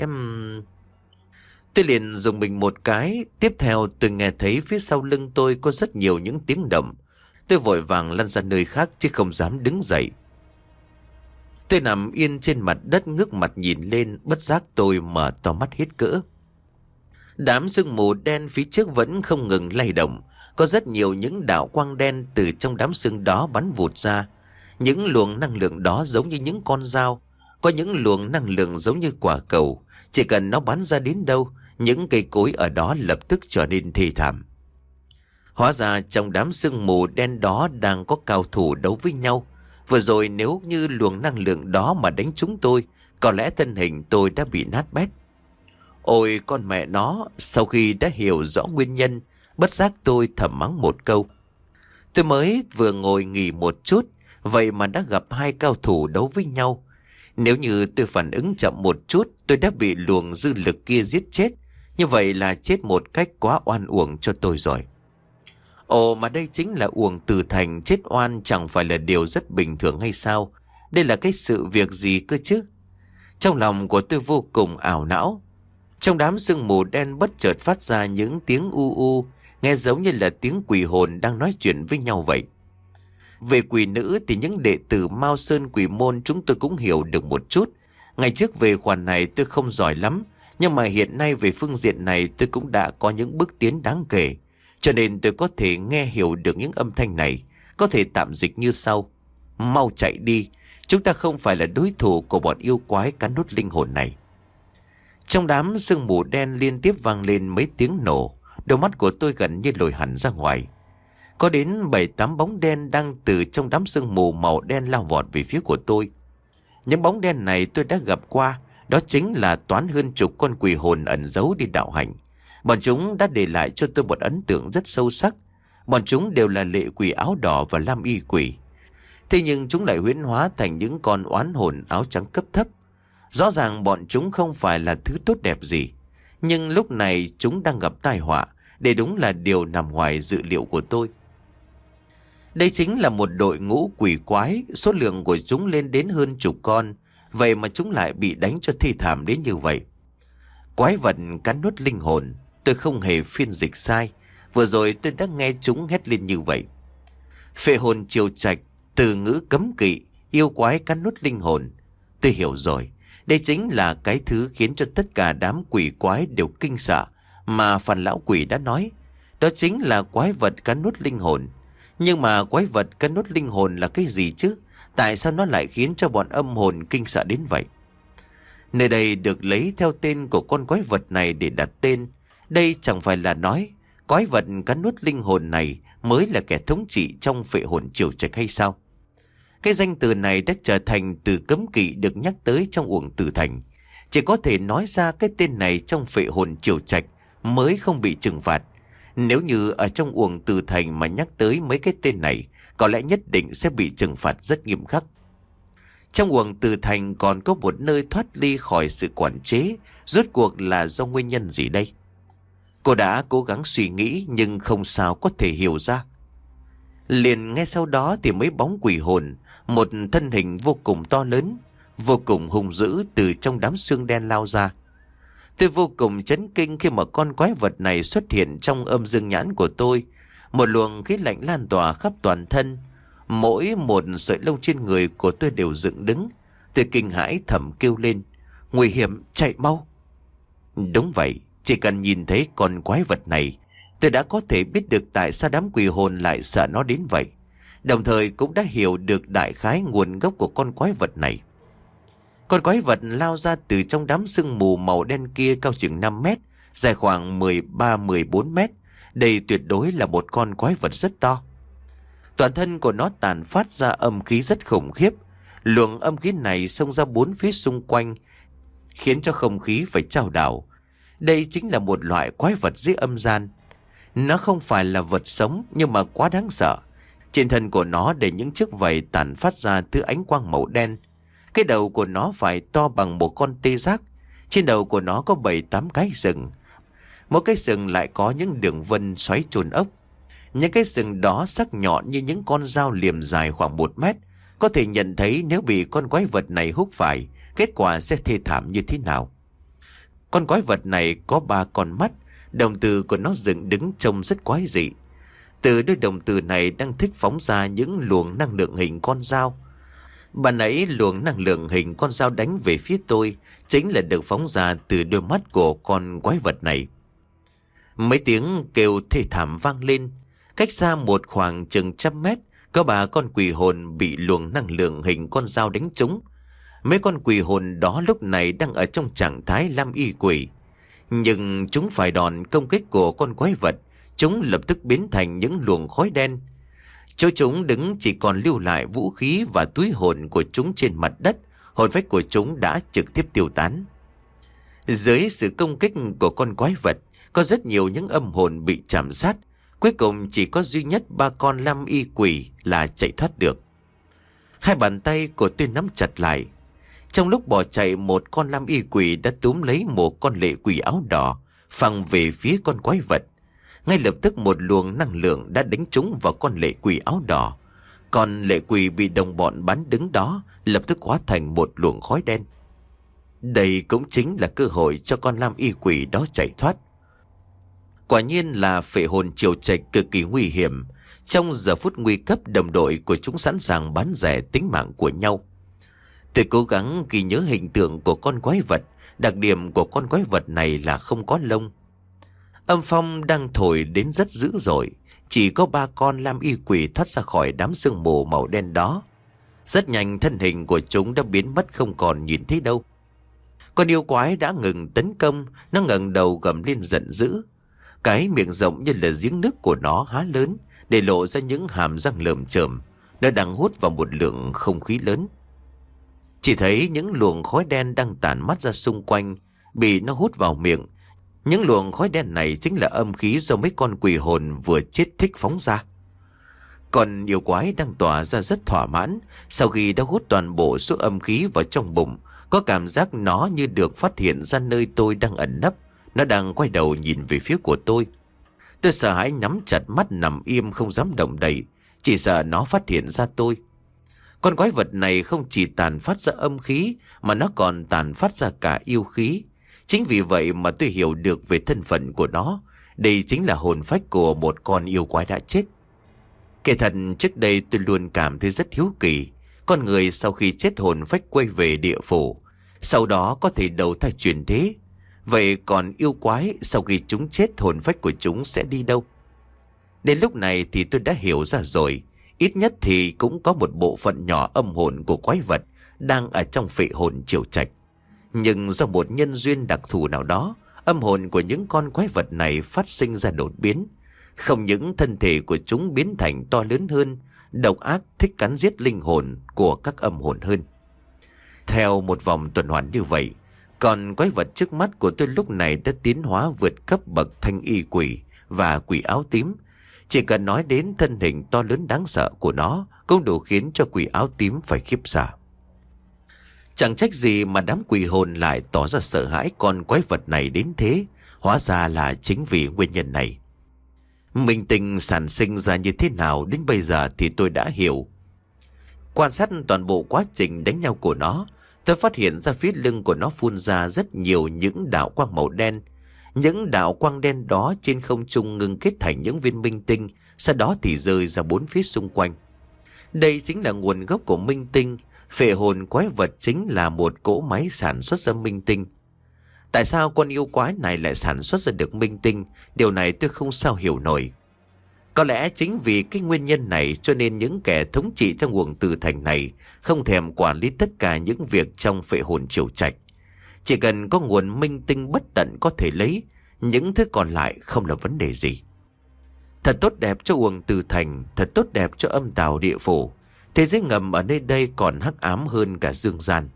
Tôi liền dùng mình một cái. Tiếp theo tôi nghe thấy phía sau lưng tôi có rất nhiều những tiếng động. Tôi vội vàng lăn ra nơi khác chứ không dám đứng dậy. Tôi nằm yên trên mặt đất ngước mặt nhìn lên, bất giác tôi mở to mắt hết cỡ. Đám sương mù đen phía trước vẫn không ngừng lay động. Có rất nhiều những đạo quang đen từ trong đám sương đó bắn vụt ra. Những luồng năng lượng đó giống như những con dao. Có những luồng năng lượng giống như quả cầu. Chỉ cần nó bắn ra đến đâu, những cây cối ở đó lập tức trở nên thê thảm. Hóa ra trong đám sương mù đen đó đang có cao thủ đấu với nhau. Vừa rồi nếu như luồng năng lượng đó mà đánh trúng tôi, có lẽ thân hình tôi đã bị nát bét. Ôi con mẹ nó, sau khi đã hiểu rõ nguyên nhân, bất giác tôi thầm mắng một câu. Tôi mới vừa ngồi nghỉ một chút, vậy mà đã gặp hai cao thủ đấu với nhau. Nếu như tôi phản ứng chậm một chút, tôi đã bị luồng dư lực kia giết chết. Như vậy là chết một cách quá oan uổng cho tôi rồi. Ồ mà đây chính là uổng tử thành, chết oan chẳng phải là điều rất bình thường hay sao? Đây là cái sự việc gì cơ chứ? Trong lòng của tôi vô cùng ảo não. Trong đám sương mù đen bất chợt phát ra những tiếng u u, nghe giống như là tiếng quỷ hồn đang nói chuyện với nhau vậy. Về quỷ nữ thì những đệ tử Mao Sơn Quỷ Môn chúng tôi cũng hiểu được một chút. Ngày trước về khoản này tôi không giỏi lắm, nhưng mà hiện nay về phương diện này tôi cũng đã có những bước tiến đáng kể. Cho nên tôi có thể nghe hiểu được những âm thanh này, có thể tạm dịch như sau. Mau chạy đi, chúng ta không phải là đối thủ của bọn yêu quái cắn nuốt linh hồn này. Trong đám sương mù đen liên tiếp vang lên mấy tiếng nổ, đôi mắt của tôi gần như lồi hẳn ra ngoài. Có đến bảy tám bóng đen đang từ trong đám sương mù màu đen lao vọt về phía của tôi. Những bóng đen này tôi đã gặp qua, đó chính là toán hơn chục con quỷ hồn ẩn giấu đi đạo hành. Bọn chúng đã để lại cho tôi một ấn tượng rất sâu sắc. Bọn chúng đều là lệ quỷ áo đỏ và lam y quỷ. Thế nhưng chúng lại huyễn hóa thành những con oán hồn áo trắng cấp thấp. Rõ ràng bọn chúng không phải là thứ tốt đẹp gì. Nhưng lúc này chúng đang gặp tai họa. Đây đúng là điều nằm ngoài dự liệu của tôi. Đây chính là một đội ngũ quỷ quái. Số lượng của chúng lên đến hơn chục con. Vậy mà chúng lại bị đánh cho thê thảm đến như vậy. Quái vật cắn nuốt linh hồn. Tôi không hề phiên dịch sai. Vừa rồi tôi đã nghe chúng hét lên như vậy. Phệ hồn triều trạch, từ ngữ cấm kỵ, yêu quái cắn nuốt linh hồn. Tôi hiểu rồi. Đây chính là cái thứ khiến cho tất cả đám quỷ quái đều kinh sợ mà Phàn lão quỷ đã nói. Đó chính là quái vật cắn nuốt linh hồn. Nhưng mà quái vật cắn nuốt linh hồn là cái gì chứ? Tại sao nó lại khiến cho bọn âm hồn kinh sợ đến vậy? Nơi đây được lấy theo tên của con quái vật này để đặt tên. Đây chẳng phải là nói Quái vật cắn nuốt linh hồn này mới là kẻ thống trị trong phệ hồn triều trạch hay sao? Cái danh từ này đã trở thành từ cấm kỵ được nhắc tới trong uổng tử thành. Chỉ có thể nói ra cái tên này trong phệ hồn triều trạch mới không bị trừng phạt. Nếu như ở trong uổng tử thành mà nhắc tới mấy cái tên này, có lẽ nhất định sẽ bị trừng phạt rất nghiêm khắc. Trong uổng tử thành còn có một nơi thoát ly khỏi sự quản chế, rốt cuộc là do nguyên nhân gì đây? Cô đã cố gắng suy nghĩ nhưng không sao có thể hiểu ra. Liền ngay sau đó thì mấy bóng quỷ hồn, một thân hình vô cùng to lớn, vô cùng hung dữ từ trong đám xương đen lao ra. Tôi vô cùng chấn kinh khi mà con quái vật này xuất hiện trong âm dương nhãn của tôi. Một luồng khí lạnh lan tỏa khắp toàn thân. Mỗi một sợi lông trên người của tôi đều dựng đứng. Tôi kinh hãi thầm kêu lên: nguy hiểm, chạy mau! Đúng vậy, chỉ cần nhìn thấy con quái vật này, tôi đã có thể biết được tại sao đám quỷ hồn lại sợ nó đến vậy. Đồng thời cũng đã hiểu được đại khái nguồn gốc của con quái vật này. Con quái vật lao ra từ trong đám sương mù màu đen kia, cao chừng năm mét, dài khoảng mười ba mười bốn mét. Đây tuyệt đối là một con quái vật rất to. Toàn thân của nó tàn phát ra âm khí rất khủng khiếp. Luồng âm khí này xông ra bốn phía xung quanh, khiến cho không khí phải chao đảo. Đây chính là một loại quái vật dưới âm gian. Nó không phải là vật sống nhưng mà quá đáng sợ. Trên thân của nó để những chiếc vảy tản phát ra thứ ánh quang màu đen. Cái đầu của nó phải to bằng một con tê giác. Trên đầu của nó có bảy tám cái sừng. Mỗi cái sừng lại có những đường vân xoáy chôn ốc. Những cái sừng đó sắc nhọn như những con dao liềm dài khoảng một mét. Có thể nhận thấy nếu bị con quái vật này húc phải, kết quả sẽ thê thảm như thế nào. Con quái vật này có ba con mắt. Đồng tử của nó dựng đứng trông rất quái dị. Từ đôi đồng tử này đang thích phóng ra những luồng năng lượng hình con dao. Ban nãy luồng năng lượng hình con dao đánh về phía tôi chính là được phóng ra từ đôi mắt của con quái vật này. Mấy tiếng kêu thê thảm vang lên. Cách xa một khoảng chừng trăm mét, có ba con quỷ hồn bị luồng năng lượng hình con dao đánh trúng. Mấy con quỷ hồn đó lúc này đang ở trong trạng thái lam y quỷ. Nhưng chúng phải đòn công kích của con quái vật, chúng lập tức biến thành những luồng khói đen. Chỗ chúng đứng chỉ còn lưu lại vũ khí và túi hồn của chúng trên mặt đất. Hồn phách của chúng đã trực tiếp tiêu tán. Dưới sự công kích của con quái vật, có rất nhiều những âm hồn bị chạm sát. Cuối cùng chỉ có duy nhất ba con lam y quỷ là chạy thoát được. Hai bàn tay của tôi nắm chặt lại. Trong lúc bỏ chạy, một con lam y quỷ đã túm lấy một con lệ quỷ áo đỏ, phăng về phía con quái vật. Ngay lập tức một luồng năng lượng đã đánh trúng vào con lệ quỷ áo đỏ. Còn lệ quỷ bị đồng bọn bắn đứng đó lập tức hóa thành một luồng khói đen. Đây cũng chính là cơ hội cho con lam y quỷ đó chạy thoát. Quả nhiên là phệ hồn triều trạch cực kỳ nguy hiểm. Trong giờ phút nguy cấp, đồng đội của chúng sẵn sàng bán rẻ tính mạng của nhau. Tôi cố gắng ghi nhớ hình tượng của con quái vật. Đặc điểm của con quái vật này là không có lông. Âm phong đang thổi đến rất dữ dội. Chỉ có ba con lam y quỷ thoát ra khỏi đám sương mù màu đen đó. Rất nhanh thân hình của chúng đã biến mất không còn nhìn thấy đâu. Con yêu quái đã ngừng tấn công. Nó ngẩng đầu gầm lên giận dữ. Cái miệng rộng như là giếng nước của nó há lớn, để lộ ra những hàm răng lởm chởm. Nó đang hút vào một lượng không khí lớn. Chỉ thấy những luồng khói đen đang tản mắt ra xung quanh, bị nó hút vào miệng. Những luồng khói đen này chính là âm khí do mấy con quỷ hồn vừa chết thích phóng ra. Còn yêu quái đang tỏa ra rất thỏa mãn. Sau khi đã hút toàn bộ số âm khí vào trong bụng, có cảm giác nó như được phát hiện ra nơi tôi đang ẩn nấp. Nó đang quay đầu nhìn về phía của tôi. Tôi sợ hãi nhắm chặt mắt nằm im không dám động đậy. Chỉ sợ nó phát hiện ra tôi. Con quái vật này không chỉ tàn phát ra âm khí, mà nó còn tàn phát ra cả yêu khí. Chính vì vậy mà tôi hiểu được về thân phận của nó. Đây chính là hồn phách của một con yêu quái đã chết. Kể thật, trước đây tôi luôn cảm thấy rất hiếu kỳ. Con người sau khi chết hồn phách quay về địa phủ, sau đó có thể đầu thai chuyển thế. Vậy còn yêu quái sau khi chúng chết hồn phách của chúng sẽ đi đâu? Đến lúc này thì tôi đã hiểu ra rồi. Ít nhất thì cũng có một bộ phận nhỏ âm hồn của quái vật đang ở trong phệ hồn triều trạch. Nhưng do một nhân duyên đặc thù nào đó, âm hồn của những con quái vật này phát sinh ra đột biến. Không những thân thể của chúng biến thành to lớn hơn, độc ác thích cắn giết linh hồn của các âm hồn hơn. Theo một vòng tuần hoàn như vậy, còn quái vật trước mắt của tôi lúc này đã tiến hóa vượt cấp bậc thanh y quỷ và quỷ áo tím. Chỉ cần nói đến thân hình to lớn đáng sợ của nó cũng đủ khiến cho quỷ áo tím phải khiếp sợ. Chẳng trách gì mà đám quỷ hồn lại tỏ ra sợ hãi con quái vật này đến thế. Hóa ra là chính vì nguyên nhân này. Minh tinh sản sinh ra như thế nào đến bây giờ thì tôi đã hiểu. Quan sát toàn bộ quá trình đánh nhau của nó, tôi phát hiện ra phía lưng của nó phun ra rất nhiều những đạo quang màu đen. Những đạo quang đen đó trên không trung ngưng kết thành những viên minh tinh, sau đó thì rơi ra bốn phía xung quanh. Đây chính là nguồn gốc của minh tinh. Phệ hồn quái vật chính là một cỗ máy sản xuất ra minh tinh. Tại sao con yêu quái này lại sản xuất ra được minh tinh? Điều này tôi không sao hiểu nổi. Có lẽ chính vì cái nguyên nhân này cho nên những kẻ thống trị trong quần tử thành này không thèm quản lý tất cả những việc trong phệ hồn triều trạch. Chỉ cần có nguồn minh tinh bất tận có thể lấy, những thứ còn lại không là vấn đề gì. Thật tốt đẹp cho quần tử thành, thật tốt đẹp cho âm tào địa phủ. Thế giới ngầm ở nơi đây còn hắc ám hơn cả dương gian.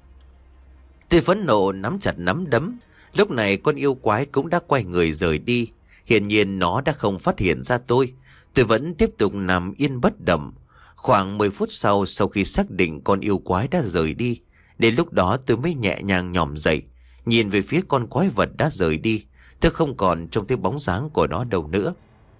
Tôi phẫn nộ nắm chặt nắm đấm. Lúc này con yêu quái cũng đã quay người rời đi. Hiển nhiên nó đã không phát hiện ra tôi. Tôi vẫn tiếp tục nằm yên bất động. Khoảng mười phút sau, sau khi xác định con yêu quái đã rời đi, đến lúc đó tôi mới nhẹ nhàng nhòm dậy, nhìn về phía con quái vật đã rời đi. Tôi không còn trông thấy bóng dáng của nó đâu nữa.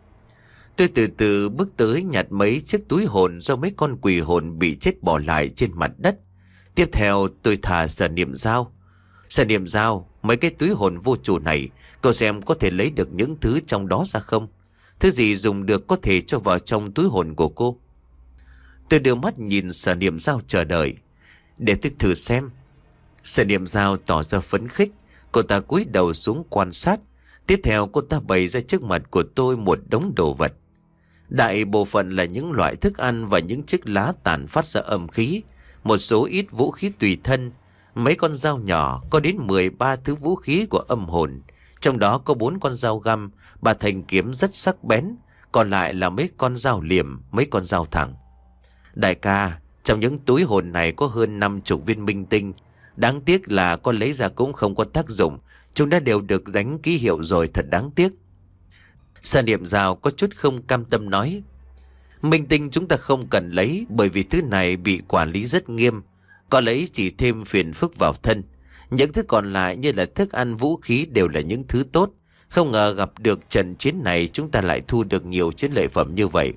Tôi từ từ bước tới nhặt mấy chiếc túi hồn do mấy con quỷ hồn bị chết bỏ lại trên mặt đất. Tiếp theo tôi thả Sở Niệm Dao. Sở Niệm Dao, mấy cái túi hồn vô chủ này, cậu xem có thể lấy được những thứ trong đó ra không? Thứ gì dùng được có thể cho vào trong túi hồn của cô. Tôi đưa mắt nhìn Sở Niệm Dao chờ đợi. Để tôi thử xem. Sở Niệm Dao tỏ ra phấn khích. Cô ta cúi đầu xuống quan sát. Tiếp theo cô ta bày ra trước mặt của tôi một đống đồ vật. Đại bộ phận là những loại thức ăn và những chiếc lá tàn phát ra âm khí. Một số ít vũ khí tùy thân. Mấy con dao nhỏ, có đến mười ba thứ vũ khí của âm hồn. Trong đó có bốn con dao găm, ba thanh kiếm rất sắc bén. Còn lại là mấy con dao liềm, mấy con dao thẳng. Đại ca, trong những túi hồn này có hơn năm chục viên minh tinh. Đáng tiếc là con lấy ra cũng không có tác dụng. Chúng đã đều được đánh ký hiệu rồi, thật đáng tiếc. Sở Niệm Dao có chút không cam tâm nói. Minh tinh chúng ta không cần lấy, bởi vì thứ này bị quản lý rất nghiêm. Có lấy chỉ thêm phiền phức vào thân. Những thứ còn lại như là thức ăn, vũ khí đều là những thứ tốt. Không ngờ gặp được trận chiến này chúng ta lại thu được nhiều chiến lợi phẩm như vậy.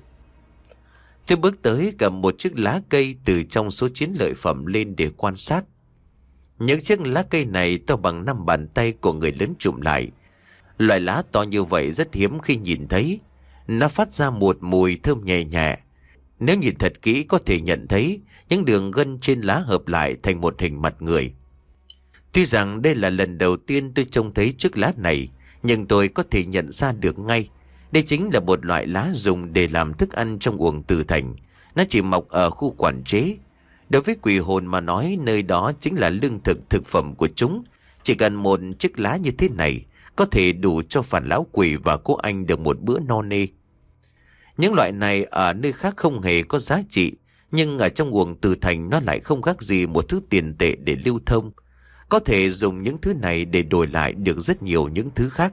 Tôi bước tới cầm một chiếc lá cây từ trong số chiến lợi phẩm lên để quan sát. Những chiếc lá cây này to bằng năm bàn tay của người lớn chụm lại. Loại lá to như vậy rất hiếm khi nhìn thấy. Nó phát ra một mùi thơm nhẹ nhẹ. Nếu nhìn thật kỹ có thể nhận thấy những đường gân trên lá hợp lại thành một hình mặt người. Tuy rằng đây là lần đầu tiên tôi trông thấy chiếc lá này, nhưng tôi có thể nhận ra được ngay. Đây chính là một loại lá dùng để làm thức ăn trong uổng tử thành. Nó chỉ mọc ở khu quản chế. Đối với quỷ hồn mà nói, nơi đó chính là lương thực thực phẩm của chúng. Chỉ cần một chiếc lá như thế này có thể đủ cho phản lão quỷ và cô anh được một bữa no nê. Những loại này ở nơi khác không hề có giá trị, nhưng ở trong uổng tử thành nó lại không khác gì một thứ tiền tệ để lưu thông. Có thể dùng những thứ này để đổi lại được rất nhiều những thứ khác.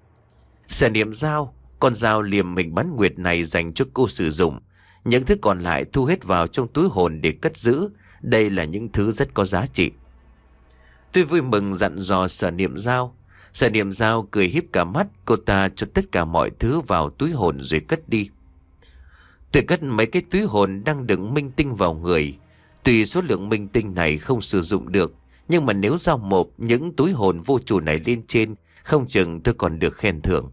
Sở Niệm Dao, con dao liềm mình bắn nguyệt này dành cho cô sử dụng. Những thứ còn lại thu hết vào trong túi hồn để cất giữ. Đây là những thứ rất có giá trị. Tôi vui mừng dặn dò Sở Niệm Dao. Sở Niệm Dao cười híp cả mắt. Cô ta cho tất cả mọi thứ vào túi hồn rồi cất đi. Tôi cất mấy cái túi hồn đang đựng minh tinh vào người. Tuy số lượng minh tinh này không sử dụng được, nhưng mà nếu giao mộp những túi hồn vô chủ này lên trên, không chừng tôi còn được khen thưởng.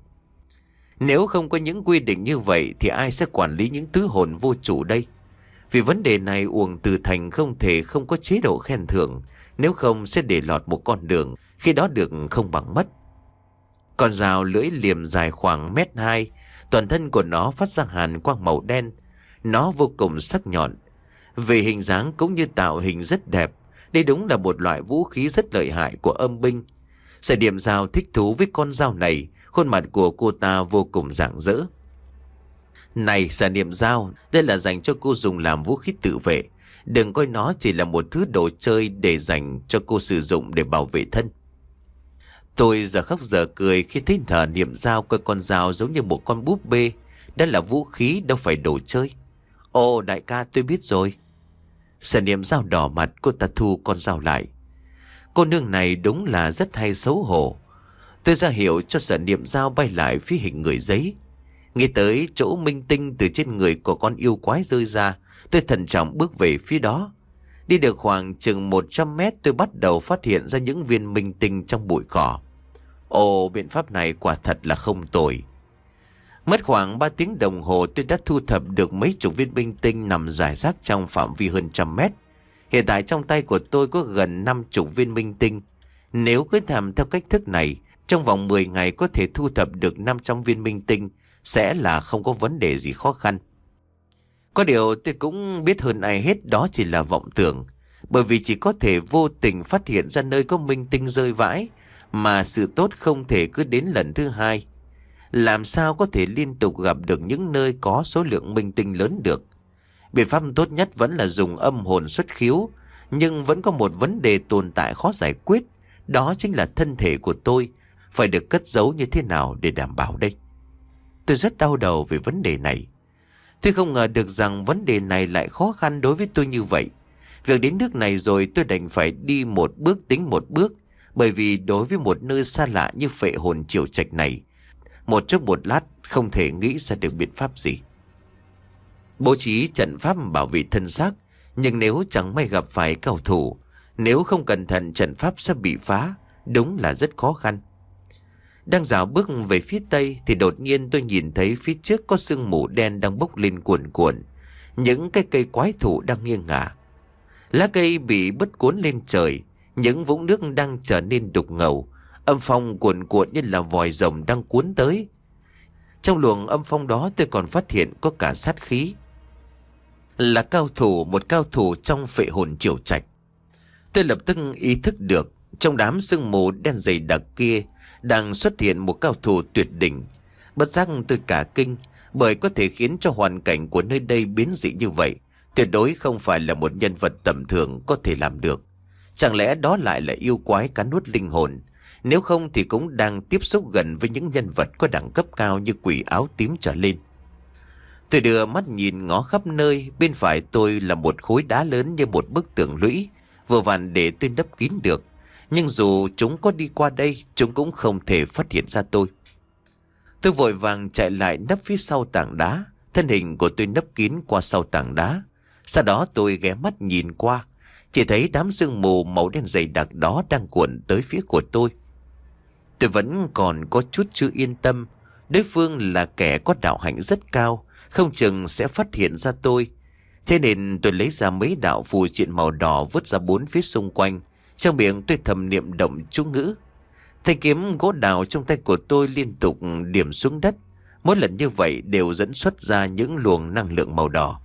Nếu không có những quy định như vậy thì ai sẽ quản lý những túi hồn vô chủ đây? Vì vấn đề này uổng tử thành không thể không có chế độ khen thưởng, nếu không sẽ để lọt một con đường, khi đó được không bằng mất. Con dao lưỡi liềm dài khoảng mét hai, toàn thân của nó phát ra hàn quang màu đen. Nó vô cùng sắc nhọn. Về hình dáng cũng như tạo hình rất đẹp. Đây đúng là một loại vũ khí rất lợi hại của âm binh. Sở Niệm Dao thích thú với con dao này. Khuôn mặt của cô ta vô cùng rạng rỡ. Này xà niệm dao, đây là dành cho cô dùng làm vũ khí tự vệ. Đừng coi nó chỉ là một thứ đồ chơi để dành cho cô sử dụng để bảo vệ thân. Tôi giờ khóc giờ cười khi thấy thờ niệm dao coi con dao giống như một con búp bê. Đó là vũ khí, đâu phải đồ chơi. Ồ đại ca, tôi biết rồi. Sở niệm dao đỏ mặt, cô ta thu con dao lại. Cô nương này đúng là rất hay xấu hổ. Tôi ra hiệu cho sở niệm dao bay lại phía hình người giấy. Nghĩ tới chỗ minh tinh từ trên người của con yêu quái rơi ra, tôi thận trọng bước về phía đó. Đi được khoảng chừng một trăm mét, tôi bắt đầu phát hiện ra những viên minh tinh trong bụi cỏ. Ồ, biện pháp này quả thật là không tồi. Mất khoảng ba tiếng đồng hồ, tôi đã thu thập được mấy chục viên minh tinh nằm rải rác trong phạm vi hơn trăm mét. Hiện tại trong tay của tôi có gần năm chục viên minh tinh. Nếu cứ làm theo cách thức này, trong vòng mười ngày có thể thu thập được năm trăm viên minh tinh, sẽ là không có vấn đề gì khó khăn. Có điều tôi cũng biết hơn ai hết đó chỉ là vọng tưởng, bởi vì chỉ có thể vô tình phát hiện ra nơi có minh tinh rơi vãi, mà sự tốt không thể cứ đến lần thứ hai. Làm sao có thể liên tục gặp được những nơi có số lượng minh tinh lớn được. Biện pháp tốt nhất vẫn là dùng âm hồn xuất khiếu, nhưng vẫn có một vấn đề tồn tại khó giải quyết, đó chính là thân thể của tôi phải được cất giấu như thế nào để đảm bảo đây. Tôi rất đau đầu về vấn đề này. Tôi không ngờ được rằng vấn đề này lại khó khăn đối với tôi như vậy. Việc đến nước này rồi tôi đành phải đi một bước tính một bước, bởi vì đối với một nơi xa lạ như Phệ Hồn Triều Trạch này, một chốc một lát không thể nghĩ ra được biện pháp gì. Bố trí trận pháp bảo vệ thân xác, nhưng nếu chẳng may gặp phải cao thủ, nếu không cẩn thận trận pháp sẽ bị phá, đúng là rất khó khăn. Đang dạo bước về phía tây thì đột nhiên tôi nhìn thấy phía trước có sương mù đen đang bốc lên cuồn cuộn. Những cái cây quái thụ đang nghiêng ngả. Lá cây bị bứt cuốn lên trời, những vũng nước đang trở nên đục ngầu. Âm phong cuồn cuộn như là vòi rồng đang cuốn tới. Trong luồng âm phong đó tôi còn phát hiện có cả sát khí. Là cao thủ, một cao thủ trong Phệ Hồn Triều Trạch. Tôi lập tức ý thức được, trong đám sương mù đen dày đặc kia đang xuất hiện một cao thủ tuyệt đỉnh. Bất giác tôi cả kinh, bởi có thể khiến cho hoàn cảnh của nơi đây biến dị như vậy, tuyệt đối không phải là một nhân vật tầm thường có thể làm được. Chẳng lẽ đó lại là yêu quái cắn nuốt linh hồn? Nếu không thì cũng đang tiếp xúc gần với những nhân vật có đẳng cấp cao như quỷ áo tím trở lên. Tôi đưa mắt nhìn ngó khắp nơi. Bên phải tôi là một khối đá lớn như một bức tường lũy, vừa vặn để tôi nấp kín được. Nhưng dù chúng có đi qua đây, chúng cũng không thể phát hiện ra tôi. Tôi vội vàng chạy lại nấp phía sau tảng đá. Thân hình của tôi nấp kín qua sau tảng đá. Sau đó tôi ghé mắt nhìn qua, chỉ thấy đám sương mù màu đen dày đặc đó đang cuộn tới phía của tôi. Tôi vẫn còn có chút chưa yên tâm. Đối phương là kẻ có đạo hạnh rất cao, không chừng sẽ phát hiện ra tôi. Thế nên tôi lấy ra mấy đạo phù triện màu đỏ vứt ra bốn phía xung quanh. Trong miệng tôi thầm niệm động chú ngữ. Thanh kiếm gỗ đào trong tay của tôi liên tục điểm xuống đất. Mỗi lần như vậy đều dẫn xuất ra những luồng năng lượng màu đỏ.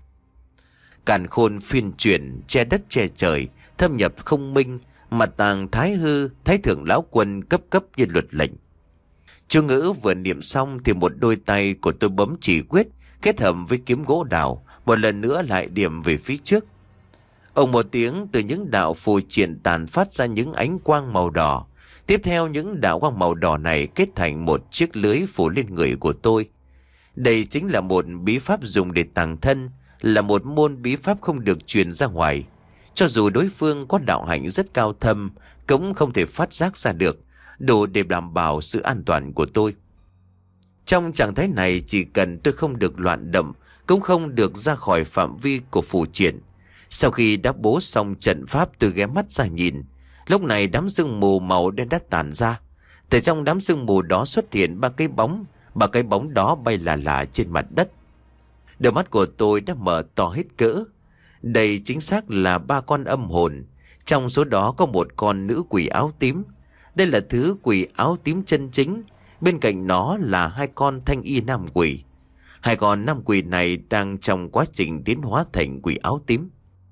Càn khôn phiên chuyển, che đất che trời, thâm nhập không minh, mặt tàng thái hư, thái thượng lão quân cấp cấp như luật lệnh. Chú ngữ vừa niệm xong thì một đôi tay của tôi bấm chỉ quyết, kết hợp với kiếm gỗ đào, một lần nữa lại điểm về phía trước. Ông một tiếng, từ những đạo phù triện tàn phát ra những ánh quang màu đỏ. Tiếp theo những đạo quang màu đỏ này kết thành một chiếc lưới phủ lên người của tôi. Đây chính là một bí pháp dùng để tàng thân, là một môn bí pháp không được truyền ra ngoài. Cho dù đối phương có đạo hạnh rất cao thâm, cũng không thể phát giác ra được, đủ để đảm bảo sự an toàn của tôi. Trong trạng thái này, chỉ cần tôi không được loạn động, cũng không được ra khỏi phạm vi của phù triện. Sau khi đã bố xong trận pháp, tôi ghé mắt ra nhìn. Lúc này đám sương mù màu đen đã tàn ra. Từ trong đám sương mù đó xuất hiện ba cái bóng. Ba cái bóng đó bay lả lả trên mặt đất. Đôi mắt của tôi đã mở to hết cỡ. Đây chính xác là ba con âm hồn. Trong số đó có một con nữ quỷ áo tím. Đây là thứ quỷ áo tím chân chính. Bên cạnh nó là hai con thanh y nam quỷ. Hai con nam quỷ này đang trong quá trình tiến hóa thành quỷ áo tím.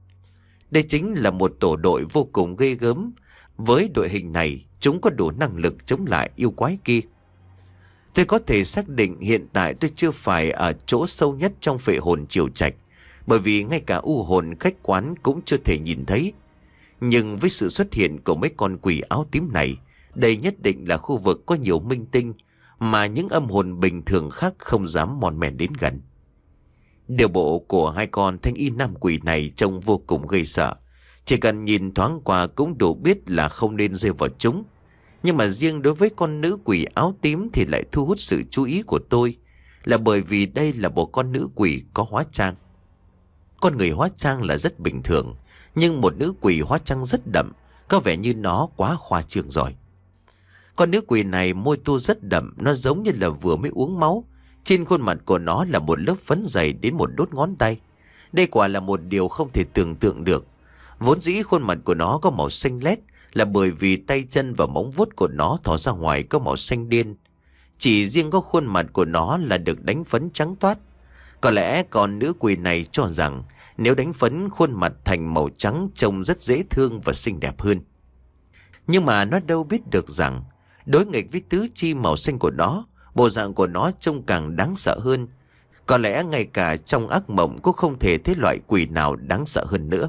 Đây chính là một tổ đội vô cùng ghê gớm. Với đội hình này, chúng có đủ năng lực chống lại yêu quái kia. Tôi có thể xác định hiện tại tôi chưa phải ở chỗ sâu nhất trong phệ hồn triều trạch, bởi vì ngay cả u hồn khách quán cũng chưa thể nhìn thấy. Nhưng với sự xuất hiện của mấy con quỷ áo tím này, đây nhất định là khu vực có nhiều minh tinh mà những âm hồn bình thường khác không dám mòn mèn đến gần. Điều bộ của hai con thanh y nam quỷ này trông vô cùng gây sợ. Chỉ cần nhìn thoáng qua cũng đủ biết là không nên rơi vào chúng. Nhưng mà riêng đối với con nữ quỷ áo tím thì lại thu hút sự chú ý của tôi, là bởi vì đây là một con nữ quỷ có hóa trang. Con người hóa trang là rất bình thường, nhưng một nữ quỷ hóa trang rất đậm, có vẻ như nó quá khoa trương rồi. Con nữ quỷ này môi tô rất đậm, nó giống như là vừa mới uống máu. Trên khuôn mặt của nó là một lớp phấn dày đến một đốt ngón tay. Đây quả là một điều không thể tưởng tượng được. Vốn dĩ khuôn mặt của nó có màu xanh lét là bởi vì tay chân và móng vuốt của nó thò ra ngoài có màu xanh điên. Chỉ riêng có khuôn mặt của nó là được đánh phấn trắng toát. Có lẽ con nữ quỷ này cho rằng nếu đánh phấn khuôn mặt thành màu trắng trông rất dễ thương và xinh đẹp hơn. Nhưng mà nó đâu biết được rằng đối nghịch với tứ chi màu xanh của nó, bộ dạng của nó trông càng đáng sợ hơn. Có lẽ ngay cả trong ác mộng cũng không thể thấy loại quỷ nào đáng sợ hơn nữa.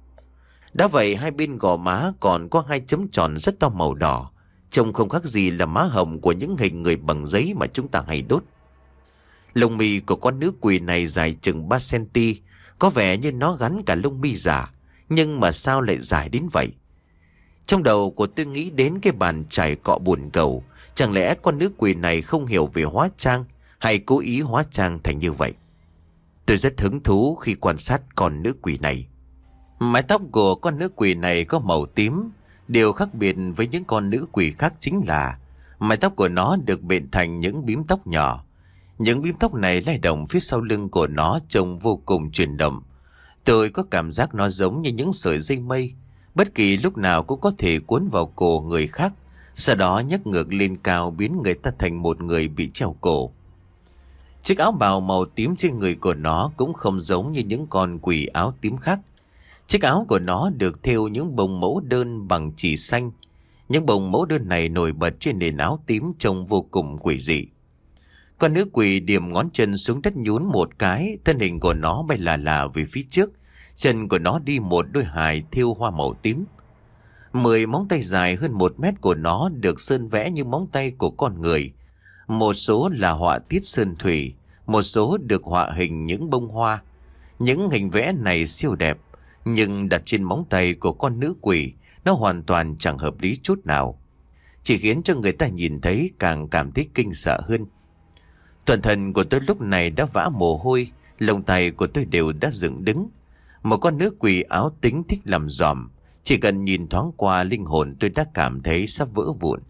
Đã vậy hai bên gò má còn có hai chấm tròn rất to màu đỏ, trông không khác gì là má hồng của những hình người bằng giấy mà chúng ta hay đốt. Lông mi của con nữ quỷ này dài chừng ba xăng-ti-mét, có vẻ như nó gắn cả lông mi giả, nhưng mà sao lại dài đến vậy? Trong đầu của tôi nghĩ đến cái bàn chải cọ bồn cầu. Chẳng lẽ con nữ quỷ này không hiểu về hóa trang, hay cố ý hóa trang thành như vậy? Tôi rất hứng thú khi quan sát con nữ quỷ này. Mái tóc của con nữ quỷ này có màu tím. Điều khác biệt với những con nữ quỷ khác chính là mái tóc của nó được bện thành những bím tóc nhỏ. Những bím tóc này lay động phía sau lưng của nó trông vô cùng chuyển động. Tôi có cảm giác nó giống như những sợi dây mây, bất kỳ lúc nào cũng có thể cuốn vào cổ người khác, sau đó nhấc ngược lên cao biến người ta thành một người bị treo cổ. Chiếc áo bào màu tím trên người của nó cũng không giống như những con quỷ áo tím khác. Chiếc áo của nó được thêu những bông mẫu đơn bằng chỉ xanh. Những bông mẫu đơn này nổi bật trên nền áo tím trông vô cùng quỷ dị. Con nữ quỷ điểm ngón chân xuống đất nhún một cái, thân hình của nó bay lả lả về phía trước. Chân của nó đi một đôi hài thêu hoa màu tím. Mười móng tay dài hơn một mét của nó được sơn vẽ như móng tay của con người. Một số là họa tiết sơn thủy, một số được họa hình những bông hoa. Những hình vẽ này siêu đẹp, nhưng đặt trên móng tay của con nữ quỷ, nó hoàn toàn chẳng hợp lý chút nào. Chỉ khiến cho người ta nhìn thấy càng cảm thấy kinh sợ hơn. Toàn thân của tôi lúc này đã vã mồ hôi, lông tay của tôi đều đã dựng đứng. Một con nữ quỷ áo tính thích làm dòm, chỉ cần nhìn thoáng qua linh hồn tôi đã cảm thấy sắp vỡ vụn.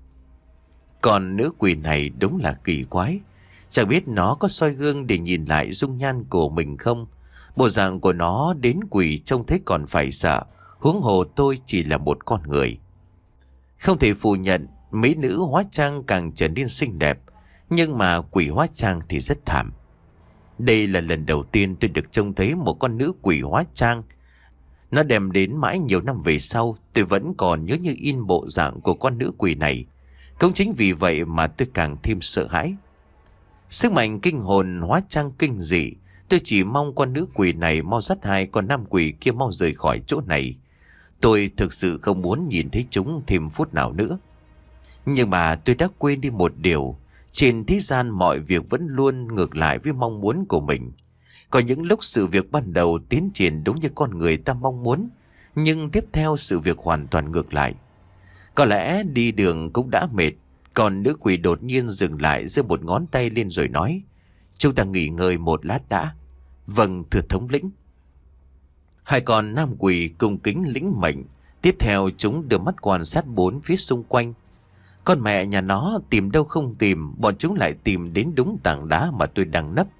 Còn nữ quỷ này đúng là kỳ quái. Chẳng biết nó có soi gương để nhìn lại dung nhan của mình không? Bộ dạng của nó đến quỷ trông thấy còn phải sợ, huống hồ tôi chỉ là một con người. Không thể phủ nhận, mỹ nữ hóa trang càng trở nên xinh đẹp, nhưng mà quỷ hóa trang thì rất thảm. Đây là lần đầu tiên tôi được trông thấy một con nữ quỷ hóa trang. Nó đem đến mãi nhiều năm về sau, tôi vẫn còn nhớ như in bộ dạng của con nữ quỷ này. Cũng chính vì vậy mà tôi càng thêm sợ hãi. Sức mạnh kinh hồn hóa trang kinh dị. Tôi chỉ mong con nữ quỷ này mau dắt hai con nam quỷ kia mau rời khỏi chỗ này. Tôi thực sự không muốn nhìn thấy chúng thêm phút nào nữa. Nhưng mà tôi đã quên đi một điều. Trên thế gian mọi việc vẫn luôn ngược lại với mong muốn của mình. Có những lúc sự việc ban đầu tiến triển đúng như con người ta mong muốn, nhưng tiếp theo sự việc hoàn toàn ngược lại. Có lẽ đi đường cũng đã mệt, còn nữ quỷ đột nhiên dừng lại giơ một ngón tay lên rồi nói: "Chúng ta nghỉ ngơi một lát đã." "Vâng, thưa thống lĩnh." Hai con nam quỷ cung kính lĩnh mệnh. Tiếp theo chúng đưa mắt quan sát bốn phía xung quanh. Con mẹ nhà nó tìm đâu không tìm, bọn chúng lại tìm đến đúng tảng đá mà tôi đang nấp.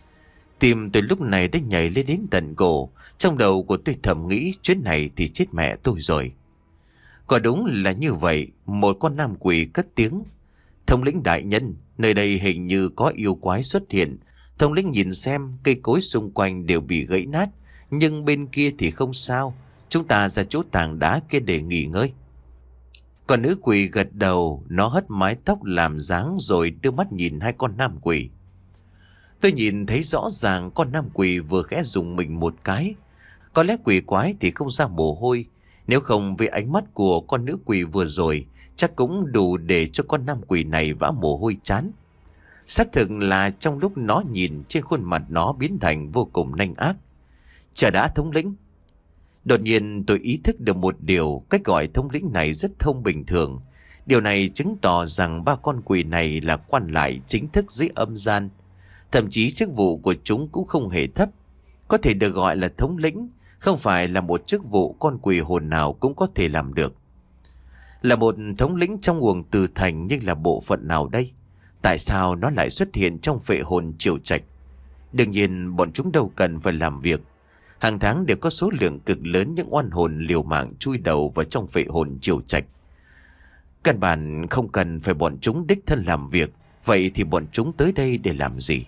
Tim tôi lúc này đã nhảy lên đến tận cổ. Trong đầu của tôi thầm nghĩ chuyến này thì chết mẹ tôi rồi. Quả đúng là như vậy. Một con nam quỷ cất tiếng: "Thống lĩnh đại nhân, nơi đây hình như có yêu quái xuất hiện. Thống lĩnh nhìn xem, cây cối xung quanh đều bị gãy nát, nhưng bên kia thì không sao. Chúng ta ra chỗ tảng đá kia để nghỉ ngơi." Còn nữ quỷ gật đầu, nó hất mái tóc làm dáng rồi đưa mắt nhìn hai con nam quỷ. Tôi nhìn thấy rõ ràng con nam quỷ vừa khẽ dùng mình một cái. Có lẽ quỷ quái thì không ra mồ hôi. Nếu không với ánh mắt của con nữ quỷ vừa rồi, chắc cũng đủ để cho con nam quỷ này vã mồ hôi chán. Xác thực là trong lúc nó nhìn, trên khuôn mặt nó biến thành vô cùng nanh ác. Chả đã, thống lĩnh. Đột nhiên tôi ý thức được một điều, cách gọi thống lĩnh này rất không bình thường. Điều này chứng tỏ rằng ba con quỷ này là quan lại chính thức dưới âm gian. Thậm chí chức vụ của chúng cũng không hề thấp. Có thể được gọi là thống lĩnh, không phải là một chức vụ con quỷ hồn nào cũng có thể làm được. Là một thống lĩnh trong uổng từ thành, nhưng là bộ phận nào đây? Tại sao nó lại xuất hiện trong phệ hồn Triều Trạch? Đương nhiên bọn chúng đâu cần phải làm việc. Hàng tháng đều có số lượng cực lớn những oan hồn liều mạng chui đầu vào trong phệ hồn Triều Trạch. Căn bản không cần phải bọn chúng đích thân làm việc. Vậy thì bọn chúng tới đây để làm gì?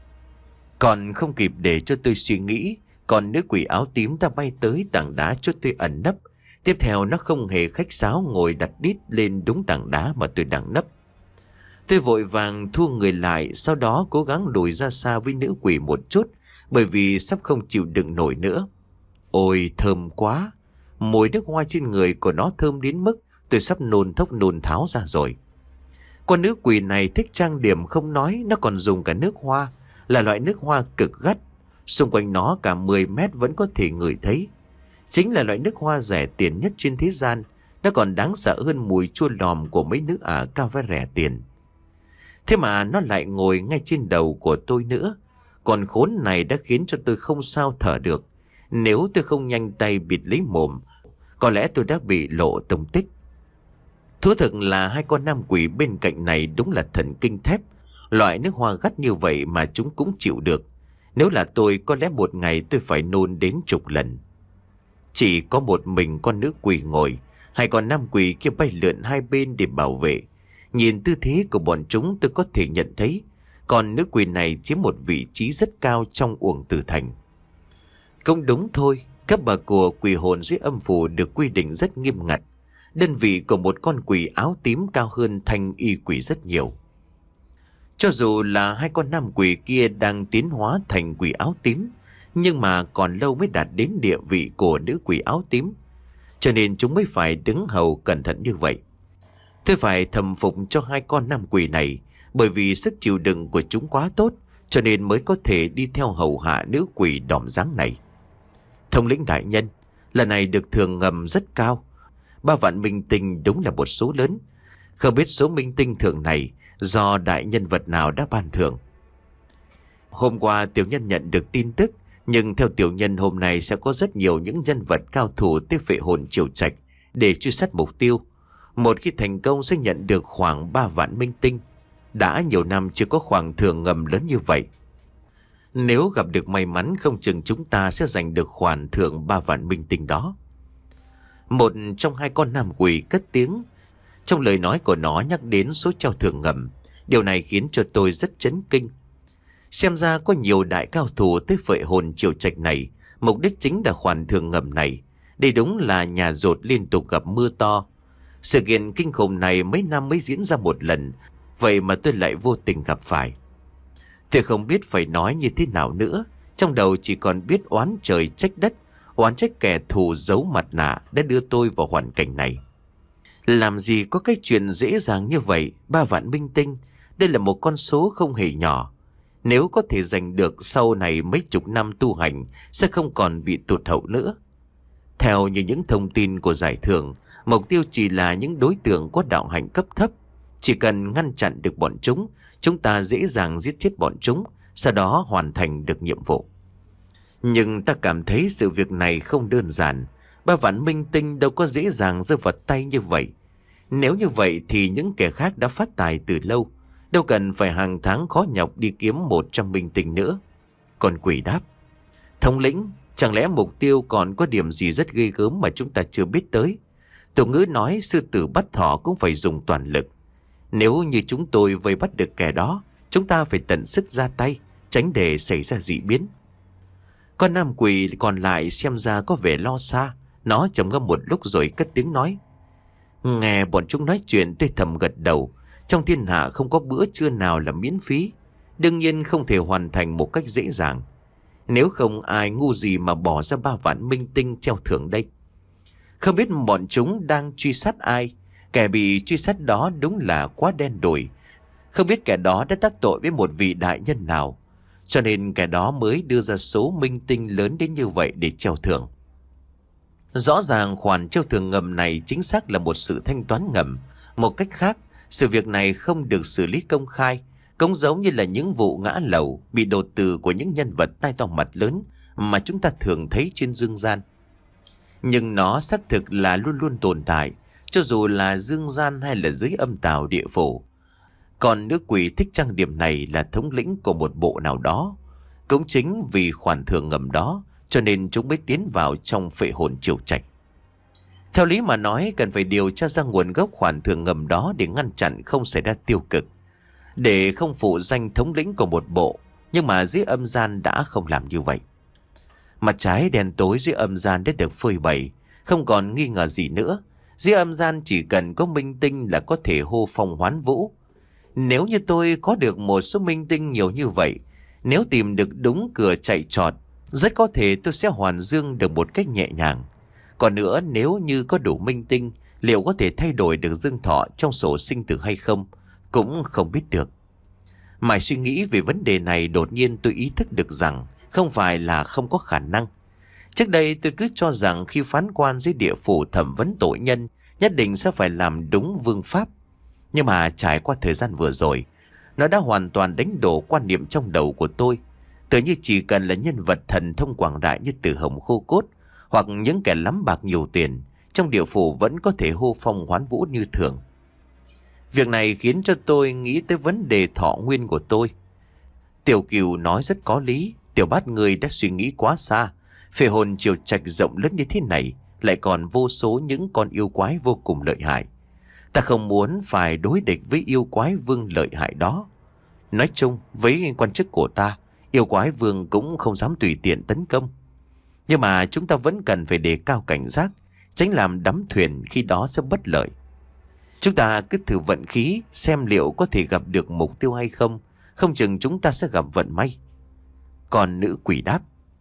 Còn không kịp để cho tôi suy nghĩ, còn nữ quỷ áo tím đã bay tới tảng đá cho tôi ẩn nấp. Tiếp theo nó không hề khách sáo ngồi đặt đít lên đúng tảng đá mà tôi đang nấp. Tôi vội vàng thu người lại, sau đó cố gắng lùi ra xa với nữ quỷ một chút, bởi vì sắp không chịu đựng nổi nữa. Ôi thơm quá! Mùi nước hoa trên người của nó thơm đến mức tôi sắp nôn thốc nôn tháo ra rồi. Con nữ quỷ này thích trang điểm không nói, nó còn dùng cả nước hoa, là loại nước hoa cực gắt. Xung quanh nó cả mười mét vẫn có thể ngửi thấy. Chính là loại nước hoa rẻ tiền nhất trên thế gian. Nó còn đáng sợ hơn mùi chua lòm của mấy nữ ả cao với rẻ tiền. Thế mà nó lại ngồi ngay trên đầu của tôi nữa. Còn khốn này đã khiến cho tôi không sao thở được. Nếu tôi không nhanh tay bịt lấy mồm, có lẽ tôi đã bị lộ tung tích. Thú thực là hai con nam quỷ bên cạnh này đúng là thần kinh thép. Loại nước hoa gắt như vậy mà chúng cũng chịu được. Nếu là tôi, có lẽ một ngày tôi phải nôn đến chục lần. Chỉ có một mình con nữ quỷ ngồi, hai con nam quỷ kia bay lượn hai bên để bảo vệ. Nhìn tư thế của bọn chúng tôi có thể nhận thấy con nữ quỷ này chiếm một vị trí rất cao trong uổng tử thành. Cũng đúng thôi, cấp bậc của quỷ hồn dưới âm phủ được quy định rất nghiêm ngặt. Đơn vị của một con quỷ áo tím cao hơn thanh y quỷ rất nhiều. Cho dù là hai con nam quỷ kia đang tiến hóa thành quỷ áo tím, nhưng mà còn lâu mới đạt đến địa vị của nữ quỷ áo tím. Cho nên chúng mới phải đứng hầu cẩn thận như vậy. Tôi phải thầm phục cho hai con nam quỷ này, bởi vì sức chịu đựng của chúng quá tốt, cho nên mới có thể đi theo hầu hạ nữ quỷ đỏm dáng này. Thống lĩnh đại nhân, lần này được thưởng ngầm rất cao. Ba vạn minh tinh đúng là một số lớn. Không biết số minh tinh thưởng này do đại nhân vật nào đã ban thưởng. Hôm qua tiểu nhân nhận được tin tức, nhưng theo tiểu nhân hôm nay sẽ có rất nhiều những nhân vật cao thủ tới phệ hồn Triều Trạch để truy sát mục tiêu. Một khi thành công sẽ nhận được khoảng ba vạn minh tinh. Đã nhiều năm chưa có khoản thưởng ngầm lớn như vậy. Nếu gặp được may mắn, không chừng chúng ta sẽ giành được khoản thưởng ba vạn minh tinh đó. Một trong hai con nam quỷ cất tiếng. Trong lời nói của nó nhắc đến số treo thưởng ngầm. Điều này khiến cho tôi rất chấn kinh. Xem ra có nhiều đại cao thủ tới phệ hồn Triều Trạch này, mục đích chính là khoản thưởng ngầm này. Đây đúng là nhà dột liên tục gặp mưa to. Sự kiện kinh khủng này mấy năm mới diễn ra một lần, vậy mà tôi lại vô tình gặp phải. Tôi không biết phải nói như thế nào nữa. Trong đầu chỉ còn biết oán trời trách đất, oán trách kẻ thù giấu mặt nạ đã đưa tôi vào hoàn cảnh này. Làm gì có cái chuyện dễ dàng như vậy. Ba vạn minh tinh, đây là một con số không hề nhỏ. Nếu có thể giành được, sau này mấy chục năm tu hành sẽ không còn bị tụt hậu nữa. Theo như những thông tin của giải thưởng, mục tiêu chỉ là những đối tượng có đạo hạnh cấp thấp. Chỉ cần ngăn chặn được bọn chúng, chúng ta dễ dàng giết chết bọn chúng, sau đó hoàn thành được nhiệm vụ. Nhưng ta cảm thấy sự việc này không đơn giản. Ba vạn minh tinh đâu có dễ dàng rơi vào tay như vậy. Nếu như vậy thì những kẻ khác đã phát tài từ lâu, đâu cần phải hàng tháng khó nhọc đi kiếm một trăm minh tinh nữa. Còn quỷ đáp: thống lĩnh, chẳng lẽ mục tiêu còn có điểm gì rất ghê gớm mà chúng ta chưa biết tới? Tục ngữ nói sư tử bắt thỏ cũng phải dùng toàn lực. Nếu như chúng tôi vây bắt được kẻ đó, chúng ta phải tận sức ra tay, tránh để xảy ra dị biến. Con nam quỷ còn lại xem ra có vẻ lo xa. Nó trầm ngâm một lúc rồi cất tiếng nói: Nghe bọn chúng nói chuyện tôi thầm gật đầu. Trong thiên hạ không có bữa trưa nào là miễn phí. Đương nhiên không thể hoàn thành một cách dễ dàng. Nếu không ai ngu gì mà bỏ ra ba vạn minh tinh treo thưởng đây. Không biết bọn chúng đang truy sát ai. Kẻ bị truy sát đó đúng là quá đen đủi. Không biết kẻ đó đã đắc tội với một vị đại nhân nào, cho nên kẻ đó mới đưa ra số minh tinh lớn đến như vậy để treo thưởng. Rõ ràng khoản treo thưởng ngầm này chính xác là một sự thanh toán ngầm. Một cách khác, sự việc này không được xử lý công khai, cũng giống như là những vụ ngã lầu bị đột tử của những nhân vật tai to mặt lớn mà chúng ta thường thấy trên dương gian. Nhưng nó xác thực là luôn luôn tồn tại, cho dù là dương gian hay là dưới âm tào địa phủ. Còn nữ quỷ thích trang điểm này là thống lĩnh của một bộ nào đó. Cũng chính vì khoản thưởng ngầm đó, cho nên chúng mới tiến vào trong phệ hồn triều trạch. Theo lý mà nói, cần phải điều tra ra nguồn gốc khoản thưởng ngầm đó để ngăn chặn không xảy ra tiêu cực, để không phụ danh thống lĩnh của một bộ. Nhưng mà dưới âm gian đã không làm như vậy. Mặt trái đen tối dưới âm gian đã được phơi bày, không còn nghi ngờ gì nữa. Dưới âm gian chỉ cần có minh tinh là có thể hô phong hoán vũ. Nếu như tôi có được một số minh tinh nhiều như vậy, nếu tìm được đúng cửa chạy trọt, rất có thể tôi sẽ hoàn dương được một cách nhẹ nhàng. Còn nữa, nếu như có đủ minh tinh, liệu có thể thay đổi được dương thọ trong sổ sinh tử hay không, cũng không biết được. Mãi suy nghĩ về vấn đề này, đột nhiên tôi ý thức được rằng không phải là không có khả năng. Trước đây tôi cứ cho rằng khi phán quan dưới địa phủ thẩm vấn tội nhân, nhất định sẽ phải làm đúng vương pháp. Nhưng mà trải qua thời gian vừa rồi, nó đã hoàn toàn đánh đổ quan niệm trong đầu của tôi. Tự như chỉ cần là nhân vật thần thông quảng đại như Tử Hồng Khô Cốt, hoặc những kẻ lắm bạc nhiều tiền, trong địa phủ vẫn có thể hô phong hoán vũ như thường. Việc này khiến cho tôi nghĩ tới vấn đề thọ nguyên của tôi. Tiểu Cừu nói rất có lý. Tiểu Bát người đã suy nghĩ quá xa. Phệ hồn triều trạch rộng lớn như thế này, lại còn vô số những con yêu quái vô cùng lợi hại. Ta không muốn phải đối địch với yêu quái vương lợi hại đó. Nói chung, với quan chức của ta, yêu quái vương cũng không dám tùy tiện tấn công. Nhưng mà chúng ta vẫn cần phải đề cao cảnh giác, tránh làm đắm thuyền, khi đó sẽ bất lợi. Chúng ta cứ thử vận khí, xem liệu có thể gặp được mục tiêu hay không. Không chừng chúng ta sẽ gặp vận may. Còn nữ quỷ đáp: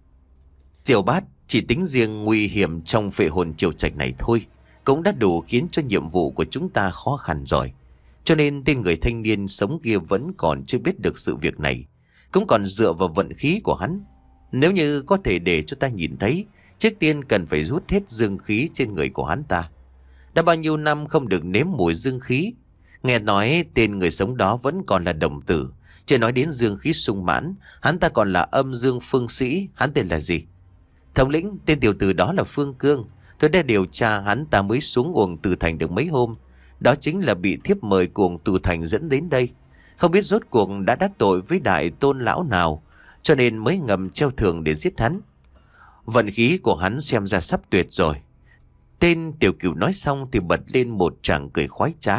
Tiểu Bát, chỉ tính riêng nguy hiểm trong phệ hồn triều trạch này thôi cũng đã đủ khiến cho nhiệm vụ của chúng ta khó khăn rồi. Cho nên tên người thanh niên sống kia vẫn còn chưa biết được sự việc này, cũng còn dựa vào vận khí của hắn. Nếu như có thể để cho ta nhìn thấy, trước tiên cần phải rút hết dương khí trên người của hắn ta. Đã bao nhiêu năm không được nếm mùi dương khí. Nghe nói tên người sống đó vẫn còn là đồng tử. Chưa nói đến dương khí sung mãn, hắn ta còn là âm dương phương sĩ. Hắn tên là gì? Thống lĩnh, tên tiểu tử đó là Phương Cương. Tôi đã điều tra hắn ta mới xuống Uổng Từ Thành được mấy hôm. Đó chính là bị thiếp mời của Uổng Từ Thành dẫn đến đây. Không biết rốt cuộc đã đắc tội với đại tôn lão nào, cho nên mới ngầm treo thưởng để giết hắn. Vận khí của hắn xem ra sắp tuyệt rồi. Tên Tiểu Cừu nói xong thì bật lên một tràng cười khoái trá.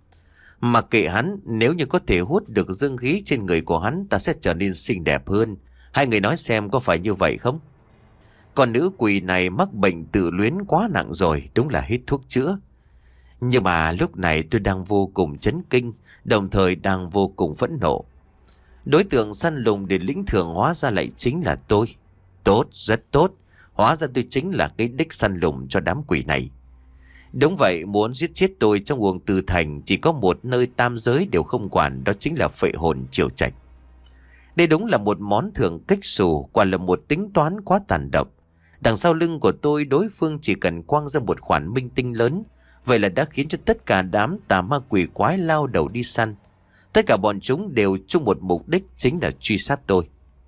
Mặc kệ hắn, nếu như có thể hút được dương khí trên người của hắn, ta sẽ trở nên xinh đẹp hơn. Hai người nói xem có phải như vậy không? Còn nữ quỷ này mắc bệnh tự luyến quá nặng rồi, đúng là hết thuốc chữa. Nhưng mà lúc này tôi đang vô cùng chấn kinh, đồng thời đang vô cùng phẫn nộ. Đối tượng săn lùng để lĩnh thưởng hóa ra lại chính là tôi. Tốt, rất tốt. Hóa ra tôi chính là cái đích săn lùng cho đám quỷ này. Đúng vậy, muốn giết chết tôi trong Uổng Từ Thành chỉ có một nơi tam giới đều không quản, đó chính là phệ hồn triều trạch. Đây đúng là một món thưởng kích xù, quả là một tính toán quá tàn độc. Đằng sau lưng của tôi, đối phương chỉ cần quăng ra một khoản minh tinh lớn, vậy là đã khiến cho tất cả đám tà ma quỷ quái lao đầu đi săn. Tất cả bọn chúng đều chung một mục đích, chính là truy sát tôi.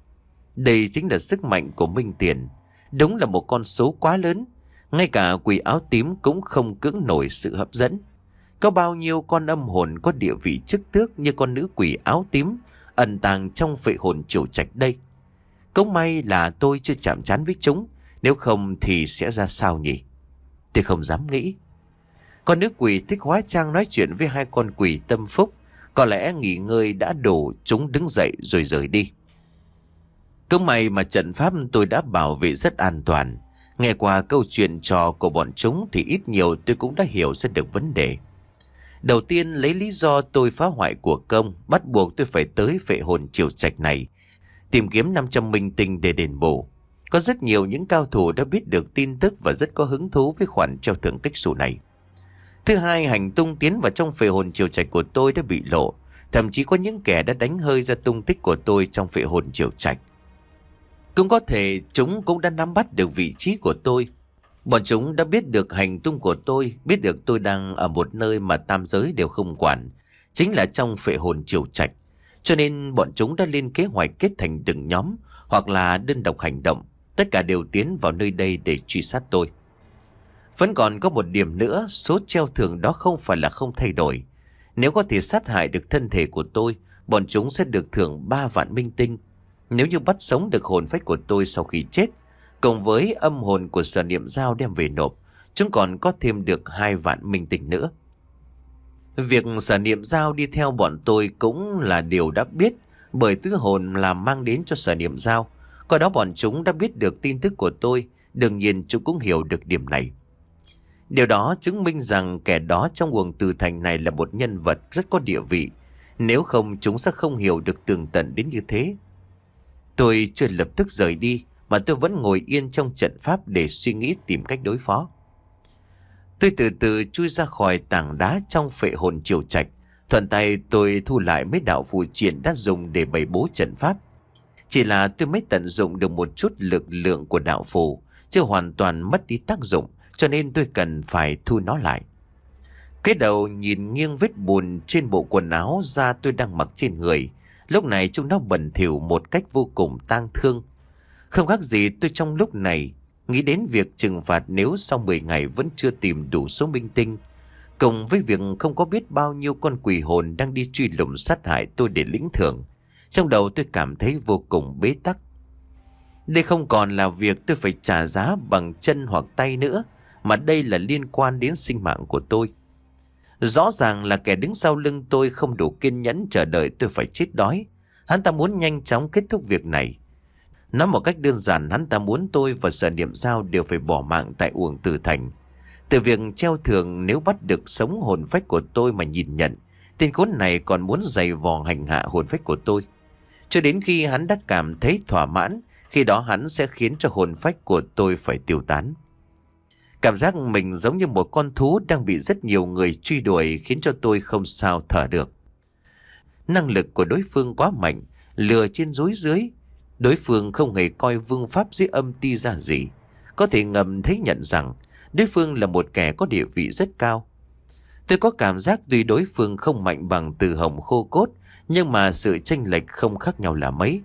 Đây chính là sức mạnh của minh tiền. Đúng là một con số quá lớn. Ngay cả quỷ áo tím cũng không cưỡng nổi sự hấp dẫn. Có bao nhiêu con âm hồn có địa vị chức tước như con nữ quỷ áo tím ẩn tàng trong phệ hồn triều trạch đây. Cũng may là tôi chưa chạm trán với chúng, nếu không thì sẽ ra sao nhỉ? Tôi không dám nghĩ. Con nữ quỷ thích hóa trang nói chuyện với hai con quỷ tâm phúc. Có lẽ nghỉ ngơi đã đủ, chúng đứng dậy rồi rời đi. Cũng may mà trận pháp tôi đã bảo vệ rất an toàn. Nghe qua câu chuyện trò của bọn chúng thì ít nhiều tôi cũng đã hiểu ra được vấn đề. Đầu tiên, lấy lý do tôi phá hoại của công, bắt buộc tôi phải tới phệ hồn triều trạch này, tìm kiếm năm trăm minh tinh để đền bù. Có rất nhiều những cao thủ đã biết được tin tức và rất có hứng thú với khoản treo thưởng cách xù này. Thứ hai, hành tung tiến vào trong phệ hồn triều trạch của tôi đã bị lộ. Thậm chí có những kẻ đã đánh hơi ra tung tích của tôi trong phệ hồn triều trạch. Cũng có thể chúng cũng đã nắm bắt được vị trí của tôi. Bọn chúng đã biết được hành tung của tôi, biết được tôi đang ở một nơi mà tam giới đều không quản, chính là trong phệ hồn triều trạch. Cho nên bọn chúng đã lên kế hoạch kết thành từng nhóm hoặc là đơn độc hành động. Tất cả đều tiến vào nơi đây để truy sát tôi. Vẫn còn có một điểm nữa, số treo thưởng đó không phải là không thay đổi. Nếu có thể sát hại được thân thể của tôi, bọn chúng sẽ được thưởng ba vạn minh tinh. Nếu như bắt sống được hồn phách của tôi sau khi chết, cộng với âm hồn của Sở Niệm Dao đem về nộp, chúng còn có thêm được hai vạn minh tinh nữa. Việc Sở Niệm Dao đi theo bọn tôi cũng là điều đã biết, bởi tứ hồn là mang đến cho Sở Niệm Dao. Qua đó bọn chúng đã biết được tin tức của tôi, đương nhiên chúng cũng hiểu được điểm này. Điều đó chứng minh rằng kẻ đó trong Uổng Từ Thành này là một nhân vật rất có địa vị. Nếu không chúng sẽ không hiểu được tường tận đến như thế. Tôi chưa lập tức rời đi, mà tôi vẫn ngồi yên trong trận pháp để suy nghĩ tìm cách đối phó. Tôi từ từ chui ra khỏi tảng đá trong phệ hồn triều trạch. Thuận tay tôi thu lại mấy đạo phù triện đã dùng để bày bố trận pháp. Chỉ là tôi mới tận dụng được một chút lực lượng của đạo phù, chưa hoàn toàn mất đi tác dụng, cho nên tôi cần phải thu nó lại. Cái đầu nhìn nghiêng vết bùn trên bộ quần áo da tôi đang mặc trên người. Lúc này chúng nó bẩn thỉu một cách vô cùng tang thương. Không khác gì tôi trong lúc này nghĩ đến việc trừng phạt nếu sau mười ngày vẫn chưa tìm đủ số minh tinh, cùng với việc không có biết bao nhiêu con quỷ hồn đang đi truy lùng sát hại tôi để lĩnh thưởng. Trong đầu tôi cảm thấy vô cùng bế tắc. Đây không còn là việc tôi phải trả giá bằng chân hoặc tay nữa, mà đây là liên quan đến sinh mạng của tôi. Rõ ràng là kẻ đứng sau lưng tôi không đủ kiên nhẫn chờ đợi tôi phải chết đói. Hắn ta muốn nhanh chóng kết thúc việc này. Nói một cách đơn giản, hắn ta muốn tôi và Sở Niệm Dao đều phải bỏ mạng tại Uổng Từ Thành. Từ việc treo thưởng nếu bắt được sống hồn phách của tôi mà nhìn nhận, tên khốn này còn muốn giày vò hành hạ hồn phách của tôi. Cho đến khi hắn đã cảm thấy thỏa mãn, khi đó hắn sẽ khiến cho hồn phách của tôi phải tiêu tán. Cảm giác mình giống như một con thú đang bị rất nhiều người truy đuổi khiến cho tôi không sao thở được. Năng lực của đối phương quá mạnh, lừa trên dối dưới. Đối phương không hề coi vương pháp dưới âm ti ra gì. Có thể ngầm thấy nhận rằng đối phương là một kẻ có địa vị rất cao. Tôi có cảm giác tuy đối phương không mạnh bằng Từ Hồng khô cốt, nhưng mà sự chênh lệch không khác nhau là mấy.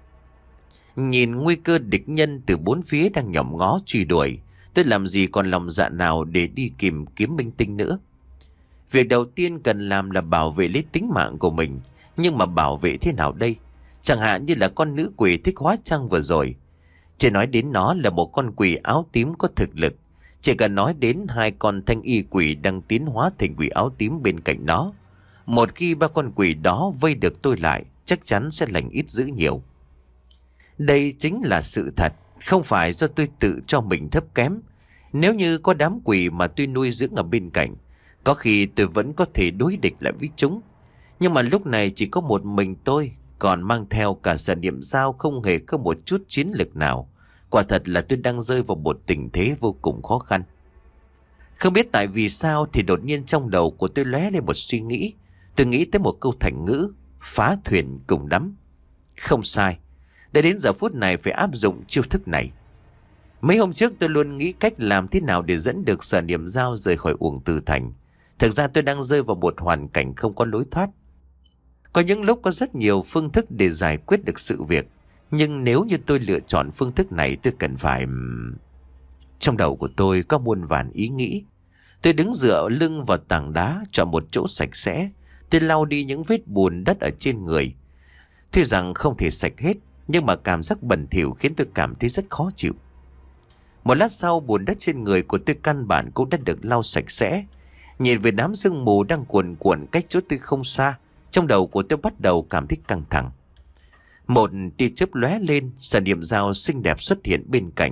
Nhìn nguy cơ địch nhân từ bốn phía đang nhòm ngó truy đuổi, tôi làm gì còn lòng dạ nào để đi tìm kiếm minh tinh nữa. Việc đầu tiên cần làm là bảo vệ lấy tính mạng của mình. Nhưng mà bảo vệ thế nào đây? Chẳng hạn như là con nữ quỷ thích hóa trang vừa rồi. Chỉ nói đến nó là một con quỷ áo tím có thực lực. Chỉ cần nói đến hai con thanh y quỷ đang tiến hóa thành quỷ áo tím bên cạnh nó. Một khi ba con quỷ đó vây được tôi lại, chắc chắn sẽ lành ít dữ nhiều. Đây chính là sự thật, không phải do tôi tự cho mình thấp kém. Nếu như có đám quỷ mà tôi nuôi dưỡng ở bên cạnh, có khi tôi vẫn có thể đối địch lại với chúng. Nhưng mà lúc này chỉ có một mình tôi, còn mang theo cả Sở Niệm Dao không hề có một chút chiến lực nào. Quả thật là tôi đang rơi vào một tình thế vô cùng khó khăn. Không biết tại vì sao thì đột nhiên trong đầu của tôi lóe lên một suy nghĩ. Tôi nghĩ tới một câu thành ngữ: phá thuyền cùng đắm. Không sai, để đến giờ phút này phải áp dụng chiêu thức này. Mấy hôm trước tôi luôn nghĩ cách làm thế nào để dẫn được Sở Niệm Dao rời khỏi Uổng Từ Thành. Thực ra tôi đang rơi vào một hoàn cảnh không có lối thoát. Có những lúc có rất nhiều phương thức để giải quyết được sự việc. Nhưng nếu như tôi lựa chọn phương thức này, tôi cần phải... Trong đầu của tôi có muôn vàn ý nghĩ. Tôi đứng dựa lưng vào tảng đá, chọn một chỗ sạch sẽ. Tôi lau đi những vết bùn đất ở trên người. Tuy rằng không thể sạch hết, nhưng mà cảm giác bẩn thỉu khiến tôi cảm thấy rất khó chịu. Một lát sau, bùn đất trên người của tôi căn bản cũng đã được lau sạch sẽ. Nhìn về đám sương mù đang cuồn cuộn cách chỗ tôi không xa, trong đầu của tôi bắt đầu cảm thấy căng thẳng. Một tia chớp lóe lên, Sở Niệm Dao xinh đẹp xuất hiện bên cạnh.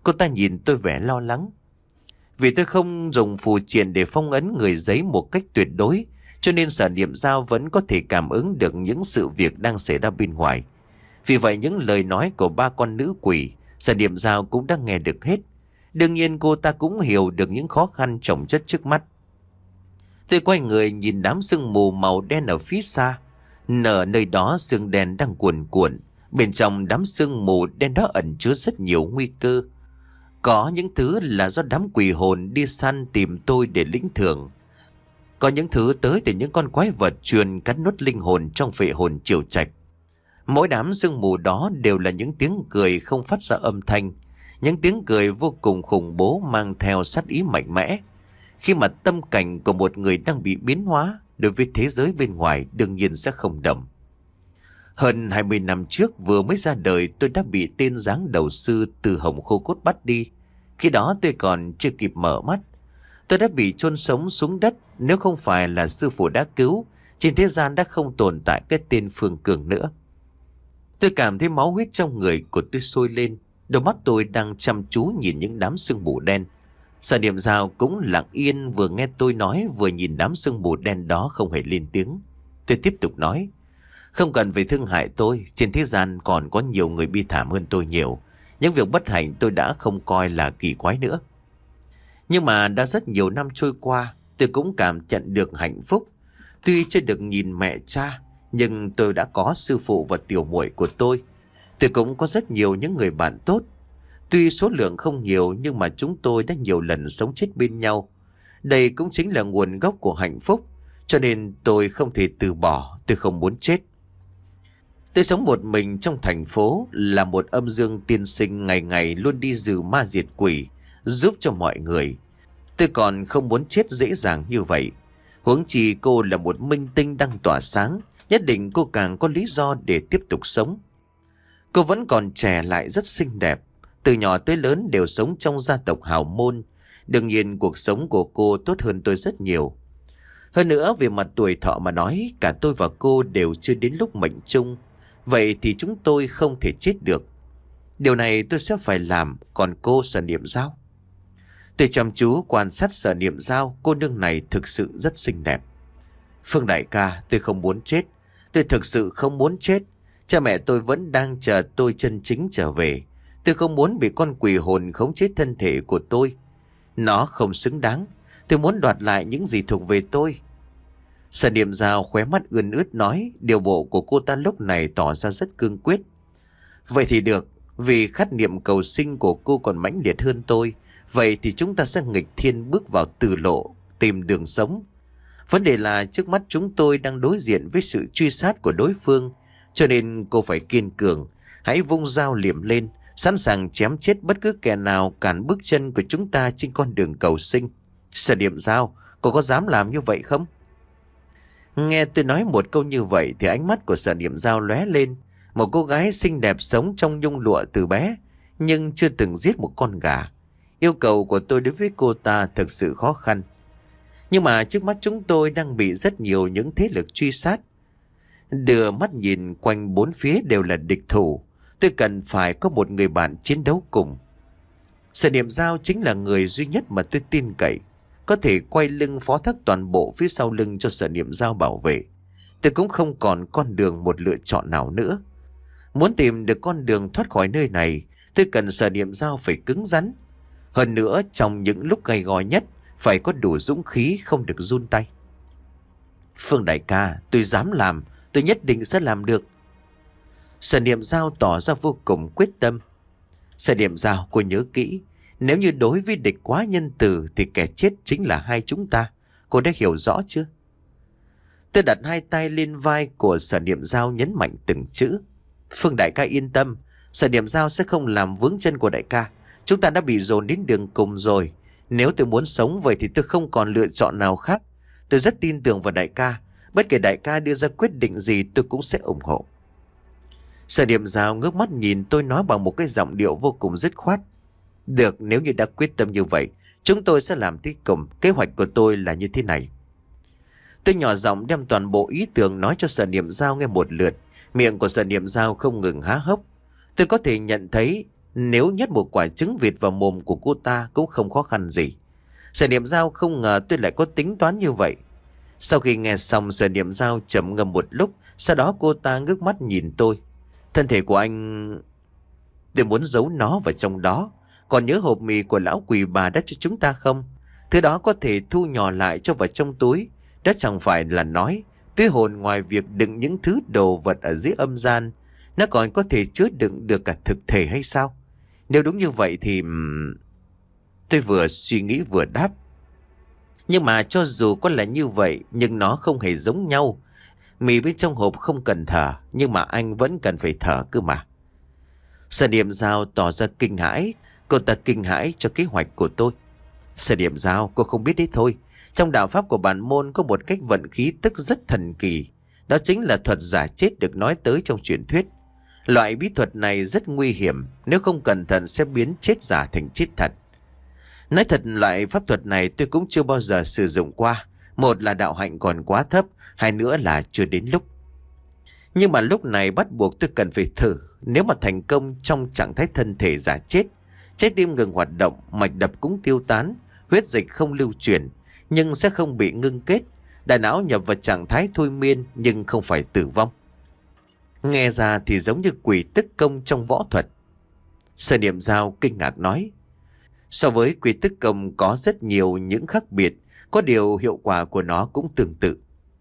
Cô ta nhìn tôi vẻ lo lắng. Vì tôi không dùng phù triện để phong ấn người giấy một cách tuyệt đối, cho nên Sở Niệm Dao vẫn có thể cảm ứng được những sự việc đang xảy ra bên ngoài. Vì vậy những lời nói của ba con nữ quỷ, Sở Niệm Dao cũng đã nghe được hết. Đương nhiên cô ta cũng hiểu được những khó khăn chồng chất trước mắt. Tôi quay người nhìn đám sương mù màu đen ở phía xa. Nở nơi đó sương đen đang cuồn cuộn. Bên trong đám sương mù đen đó ẩn chứa rất nhiều nguy cơ. Có những thứ là do đám quỷ hồn đi săn tìm tôi để lĩnh thưởng. Có những thứ tới từ những con quái vật truyền cắn nuốt linh hồn trong phệ hồn triều trạch. Mỗi đám sương mù đó đều là những tiếng cười không phát ra âm thanh. Những tiếng cười vô cùng khủng bố mang theo sát ý mạnh mẽ. Khi mà tâm cảnh của một người đang bị biến hóa, đối với thế giới bên ngoài đương nhiên sẽ không đồng. Hơn hai mươi năm trước vừa mới ra đời, tôi đã bị tên giáng đầu sư từ Hồng Khô Cốt bắt đi. Khi đó tôi còn chưa kịp mở mắt. Tôi đã bị chôn sống xuống đất. Nếu không phải là sư phụ đã cứu, trên thế gian đã không tồn tại cái tên Phương Cường nữa. Tôi cảm thấy máu huyết trong người của tôi sôi lên. Đôi mắt tôi đang chăm chú nhìn những đám sương mù đen. Sở Niệm Dao cũng lặng yên, vừa nghe tôi nói vừa nhìn đám sương mù đen đó không hề lên tiếng. Tôi tiếp tục nói: không cần phải thương hại tôi, trên thế gian còn có nhiều người bi thảm hơn tôi nhiều. Những việc bất hạnh tôi đã không coi là kỳ quái nữa. Nhưng mà đã rất nhiều năm trôi qua, tôi cũng cảm nhận được hạnh phúc. Tuy chưa được nhìn mẹ cha, nhưng tôi đã có sư phụ và tiểu muội của tôi. Tôi cũng có rất nhiều những người bạn tốt. Tuy số lượng không nhiều nhưng mà chúng tôi đã nhiều lần sống chết bên nhau. Đây cũng chính là nguồn gốc của hạnh phúc. Cho nên tôi không thể từ bỏ, tôi không muốn chết. Tôi sống một mình trong thành phố, là một âm dương tiên sinh ngày ngày luôn đi trừ ma diệt quỷ, giúp cho mọi người. Tôi còn không muốn chết dễ dàng như vậy. Huống chi cô là một minh tinh đang tỏa sáng, nhất định cô càng có lý do để tiếp tục sống. Cô vẫn còn trẻ lại rất xinh đẹp. Từ nhỏ tới lớn đều sống trong gia tộc hào môn. Đương nhiên cuộc sống của cô tốt hơn tôi rất nhiều. Hơn nữa về mặt tuổi thọ mà nói, cả tôi và cô đều chưa đến lúc mệnh chung. Vậy thì chúng tôi không thể chết được. Điều này tôi sẽ phải làm. Còn cô Sở Niệm Dao? Tôi chăm chú quan sát Sở Niệm Dao. Cô nương này thực sự rất xinh đẹp. Phương đại ca, tôi không muốn chết. Tôi thực sự không muốn chết. Cha mẹ tôi vẫn đang chờ tôi chân chính trở về. Tôi không muốn bị con quỷ hồn khống chế thân thể của tôi. Nó không xứng đáng. Tôi muốn đoạt lại những gì thuộc về tôi. Sở Niệm Dao khóe mắt ươn ướt nói. Điều bộ của cô ta lúc này tỏ ra rất cương quyết. Vậy thì được. Vì khát niệm cầu sinh của cô còn mãnh liệt hơn tôi. Vậy thì chúng ta sẽ nghịch thiên bước vào tử lộ, tìm đường sống. Vấn đề là trước mắt chúng tôi đang đối diện với sự truy sát của đối phương. Cho nên cô phải kiên cường. Hãy vung dao liềm lên, sẵn sàng chém chết bất cứ kẻ nào cản bước chân của chúng ta trên con đường cầu sinh. Sở Niệm Dao, cô có dám làm như vậy không? Nghe tôi nói một câu như vậy thì ánh mắt của Sở Niệm Dao lóe lên. Một cô gái xinh đẹp sống trong nhung lụa từ bé, nhưng chưa từng giết một con gà. Yêu cầu của tôi đối với cô ta thực sự khó khăn. Nhưng mà trước mắt chúng tôi đang bị rất nhiều những thế lực truy sát. Đưa mắt nhìn quanh bốn phía đều là địch thủ. Tôi cần phải có một người bạn chiến đấu cùng. Sở Niệm Dao chính là người duy nhất mà tôi tin cậy, có thể quay lưng phó thác toàn bộ phía sau lưng cho Sở Niệm Dao bảo vệ. Tôi cũng không còn con đường một lựa chọn nào nữa. Muốn tìm được con đường thoát khỏi nơi này, tôi cần Sở Niệm Dao phải cứng rắn. Hơn nữa trong những lúc gay go nhất, phải có đủ dũng khí, không được run tay. Phương đại ca, tôi dám làm, tôi nhất định sẽ làm được. Sở Niệm Dao tỏ ra vô cùng quyết tâm. Sở Niệm Dao, cô nhớ kỹ, nếu như đối với địch quá nhân từ thì kẻ chết chính là hai chúng ta. Cô đã hiểu rõ chưa? Tôi đặt hai tay lên vai của Sở Niệm Dao, nhấn mạnh từng chữ. Phương đại ca yên tâm, Sở Niệm Dao sẽ không làm vướng chân của đại ca. Chúng ta đã bị dồn đến đường cùng rồi. Nếu tôi muốn sống vậy thì tôi không còn lựa chọn nào khác. Tôi rất tin tưởng vào đại ca. Bất kể đại ca đưa ra quyết định gì tôi cũng sẽ ủng hộ. Sở Niệm Dao ngước mắt nhìn tôi, nói bằng một cái giọng điệu vô cùng dứt khoát. Được, nếu như đã quyết tâm như vậy, chúng tôi sẽ làm tới cùng. Kế hoạch của tôi là như thế này. Tôi nhỏ giọng đem toàn bộ ý tưởng nói cho Sở Niệm Dao nghe một lượt. Miệng của Sở Niệm Dao không ngừng há hốc. Tôi có thể nhận thấy nếu nhét một quả trứng vịt vào mồm của cô ta cũng không khó khăn gì. Sở Niệm Giao không ngờ tôi lại có tính toán như vậy. Sau khi nghe xong, Sở Niệm Giao trầm ngâm một lúc, sau đó cô ta ngước mắt nhìn tôi. Thân thể của anh... Tôi muốn giấu nó vào trong đó. Còn nhớ hộp mì của lão quỷ bà đã cho chúng ta không? Thứ đó có thể thu nhỏ lại cho vào trong túi. Đó chẳng phải là nói túi hồn ngoài việc đựng những thứ đồ vật ở dưới âm gian, nó còn có thể chứa đựng được cả thực thể hay sao? Nếu đúng như vậy thì... Tôi vừa suy nghĩ vừa đáp. Nhưng mà cho dù có là như vậy, nhưng nó không hề giống nhau. Mì bên trong hộp không cần thở, nhưng mà anh vẫn cần phải thở cơ mà. Sở Niệm Giao tỏ ra kinh hãi. Cô ta kinh hãi cho kế hoạch của tôi. Sở Niệm Giao, cô không biết đấy thôi. Trong đạo pháp của bản môn có một cách vận khí tức rất thần kỳ. Đó chính là thuật giả chết được nói tới trong truyền thuyết. Loại bí thuật này rất nguy hiểm, nếu không cẩn thận sẽ biến chết giả thành chết thật. Nói thật, loại pháp thuật này tôi cũng chưa bao giờ sử dụng qua. Một là đạo hạnh còn quá thấp, hai nữa là chưa đến lúc. Nhưng mà lúc này bắt buộc tôi cần phải thử. Nếu mà thành công trong trạng thái thân thể giả chết, trái tim ngừng hoạt động, mạch đập cũng tiêu tán, huyết dịch không lưu chuyển, nhưng sẽ không bị ngưng kết. Đại não nhập vào trạng thái thôi miên nhưng không phải tử vong. Nghe ra thì giống như quỷ tức công trong võ thuật. Sở Niệm Giao kinh ngạc nói. So với quỷ tức công có rất nhiều những khác biệt, có điều hiệu quả của nó cũng tương tự.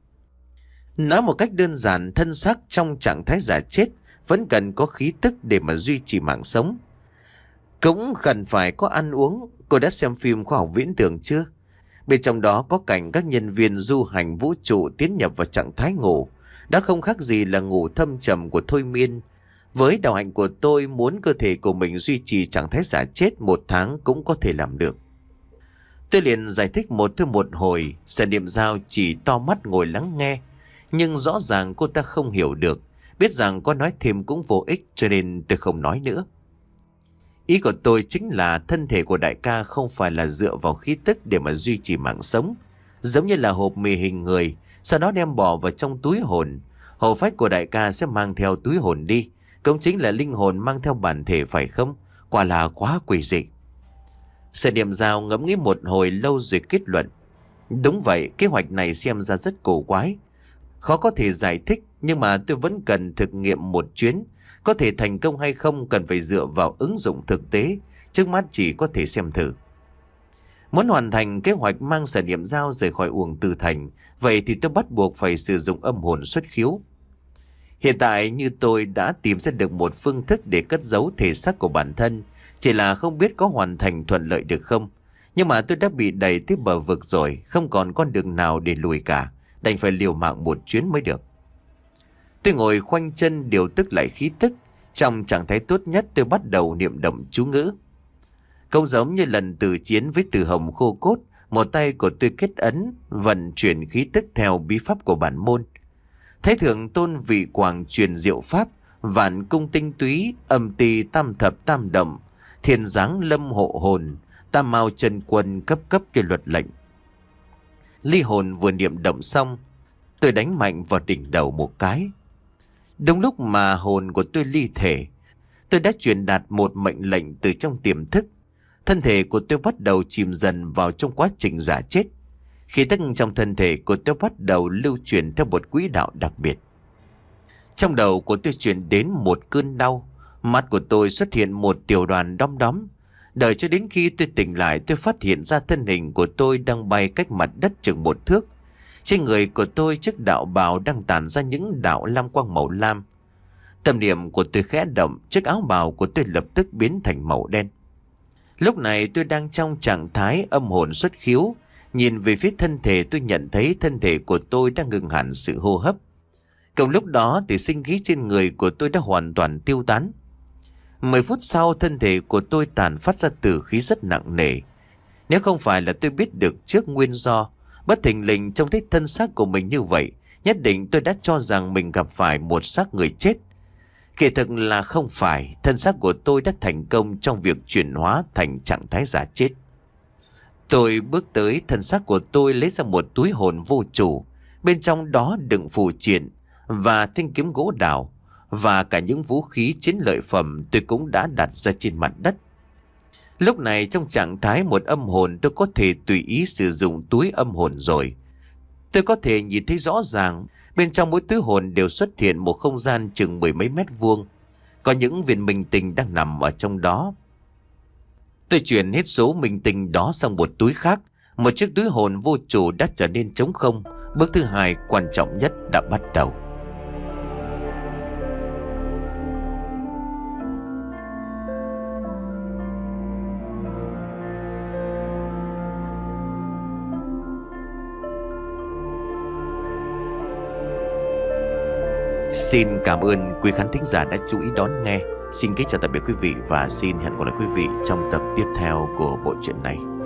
Nói một cách đơn giản, thân xác trong trạng thái giả chết vẫn cần có khí tức để mà duy trì mạng sống. Cũng cần phải có ăn uống. Cô đã xem phim khoa học viễn tưởng chưa? Bên trong đó có cảnh các nhân viên du hành vũ trụ tiến nhập vào trạng thái ngủ. Đã không khác gì là ngủ thâm trầm của thôi miên. Với đạo hạnh của tôi, muốn cơ thể của mình duy trì trạng thái giả chết một tháng cũng có thể làm được. Tôi liền giải thích một thôi một hồi. Sở Niệm Giao chỉ to mắt ngồi lắng nghe. Nhưng rõ ràng cô ta không hiểu được. Biết rằng có nói thêm cũng vô ích, cho nên tôi không nói nữa. Ý của tôi chính là thân thể của đại ca không phải là dựa vào khí tức để mà duy trì mạng sống. Giống như là hộp mì hình người, sau đó đem bỏ vào trong túi hồn. Hồn phách của đại ca sẽ mang theo túi hồn đi. Cũng chính là linh hồn mang theo bản thể, phải không? Quả là quá quỷ dị. Sở Niệm Giao ngẫm nghĩ một hồi lâu rồi kết luận. Đúng vậy, kế hoạch này xem ra rất cổ quái. Khó có thể giải thích, nhưng mà tôi vẫn cần thực nghiệm một chuyến. Có thể thành công hay không cần phải dựa vào ứng dụng thực tế. Trước mắt chỉ có thể xem thử. Muốn hoàn thành kế hoạch mang Sở Niệm Giao rời khỏi Uổng Từ Thành, vậy thì tôi bắt buộc phải sử dụng âm hồn xuất khiếu. Hiện tại như tôi đã tìm ra được một phương thức để cất giấu thể xác của bản thân. Chỉ là không biết có hoàn thành thuận lợi được không. Nhưng mà tôi đã bị đẩy tới bờ vực rồi, không còn con đường nào để lùi cả. Đành phải liều mạng một chuyến mới được. Tôi ngồi khoanh chân điều tức lại khí tức. Trong trạng thái tốt nhất, tôi bắt đầu niệm động chú ngữ. Không giống như lần từ chiến với Từ Hồng khô cốt, một tay của tôi kết ấn vận chuyển khí tức theo bí pháp của bản môn. Thái thượng tôn vị quảng truyền diệu pháp, vạn cung tinh túy, âm ti tam thập tam động, thiên giáng lâm hộ hồn, tam mao chân quân cấp cấp cho luật lệnh. Ly hồn vừa niệm động xong, tôi đánh mạnh vào đỉnh đầu một cái. Đúng lúc mà hồn của tôi ly thể, tôi đã truyền đạt một mệnh lệnh từ trong tiềm thức. Thân thể của tôi bắt đầu chìm dần vào trong quá trình giả chết. Khí tức trong thân thể của tôi bắt đầu lưu chuyển theo một quỹ đạo đặc biệt. Trong đầu của tôi truyền đến một cơn đau. Mắt của tôi xuất hiện một tiểu đoàn đom đóm. Đợi cho đến khi tôi tỉnh lại, tôi phát hiện ra thân hình của tôi đang bay cách mặt đất chừng một thước. Trên người của tôi chiếc đạo bào đang tản ra những đạo lam quang màu lam. Tâm niệm của tôi khẽ động, chiếc áo bào của tôi lập tức biến thành màu đen. Lúc này tôi đang trong trạng thái âm hồn xuất khiếu. Nhìn về phía thân thể, tôi nhận thấy thân thể của tôi đang ngừng hẳn sự hô hấp. Cùng lúc đó thì sinh khí trên người của tôi đã hoàn toàn tiêu tán. Mười phút sau, thân thể của tôi tản phát ra tử khí rất nặng nề. Nếu không phải là tôi biết được trước nguyên do, bất thình lình trông thấy thân xác của mình như vậy, nhất định tôi đã cho rằng mình gặp phải một xác người chết. Kỳ thực là không phải, thân xác của tôi đã thành công trong việc chuyển hóa thành trạng thái giả chết. Tôi bước tới thân xác của tôi, lấy ra một túi hồn vô chủ. Bên trong đó đựng phù triện và thanh kiếm gỗ đào. và cả những vũ khí chiến lợi phẩm tôi cũng đã đặt ra trên mặt đất. Lúc này trong trạng thái một âm hồn, tôi có thể tùy ý sử dụng túi âm hồn rồi. Tôi có thể nhìn thấy rõ ràng bên trong mỗi túi hồn đều xuất hiện một không gian chừng mười mấy mét vuông. Có những viên minh tinh đang nằm ở trong đó. Tôi chuyển hết số minh tinh đó sang một túi khác. Một chiếc túi hồn vô chủ đã trở nên trống không. Bước thứ hai quan trọng nhất đã bắt đầu. Xin cảm ơn quý khán thính giả đã chú ý đón nghe. Xin kính chào tạm biệt quý vị và xin hẹn gặp lại quý vị trong tập tiếp theo của bộ truyện này.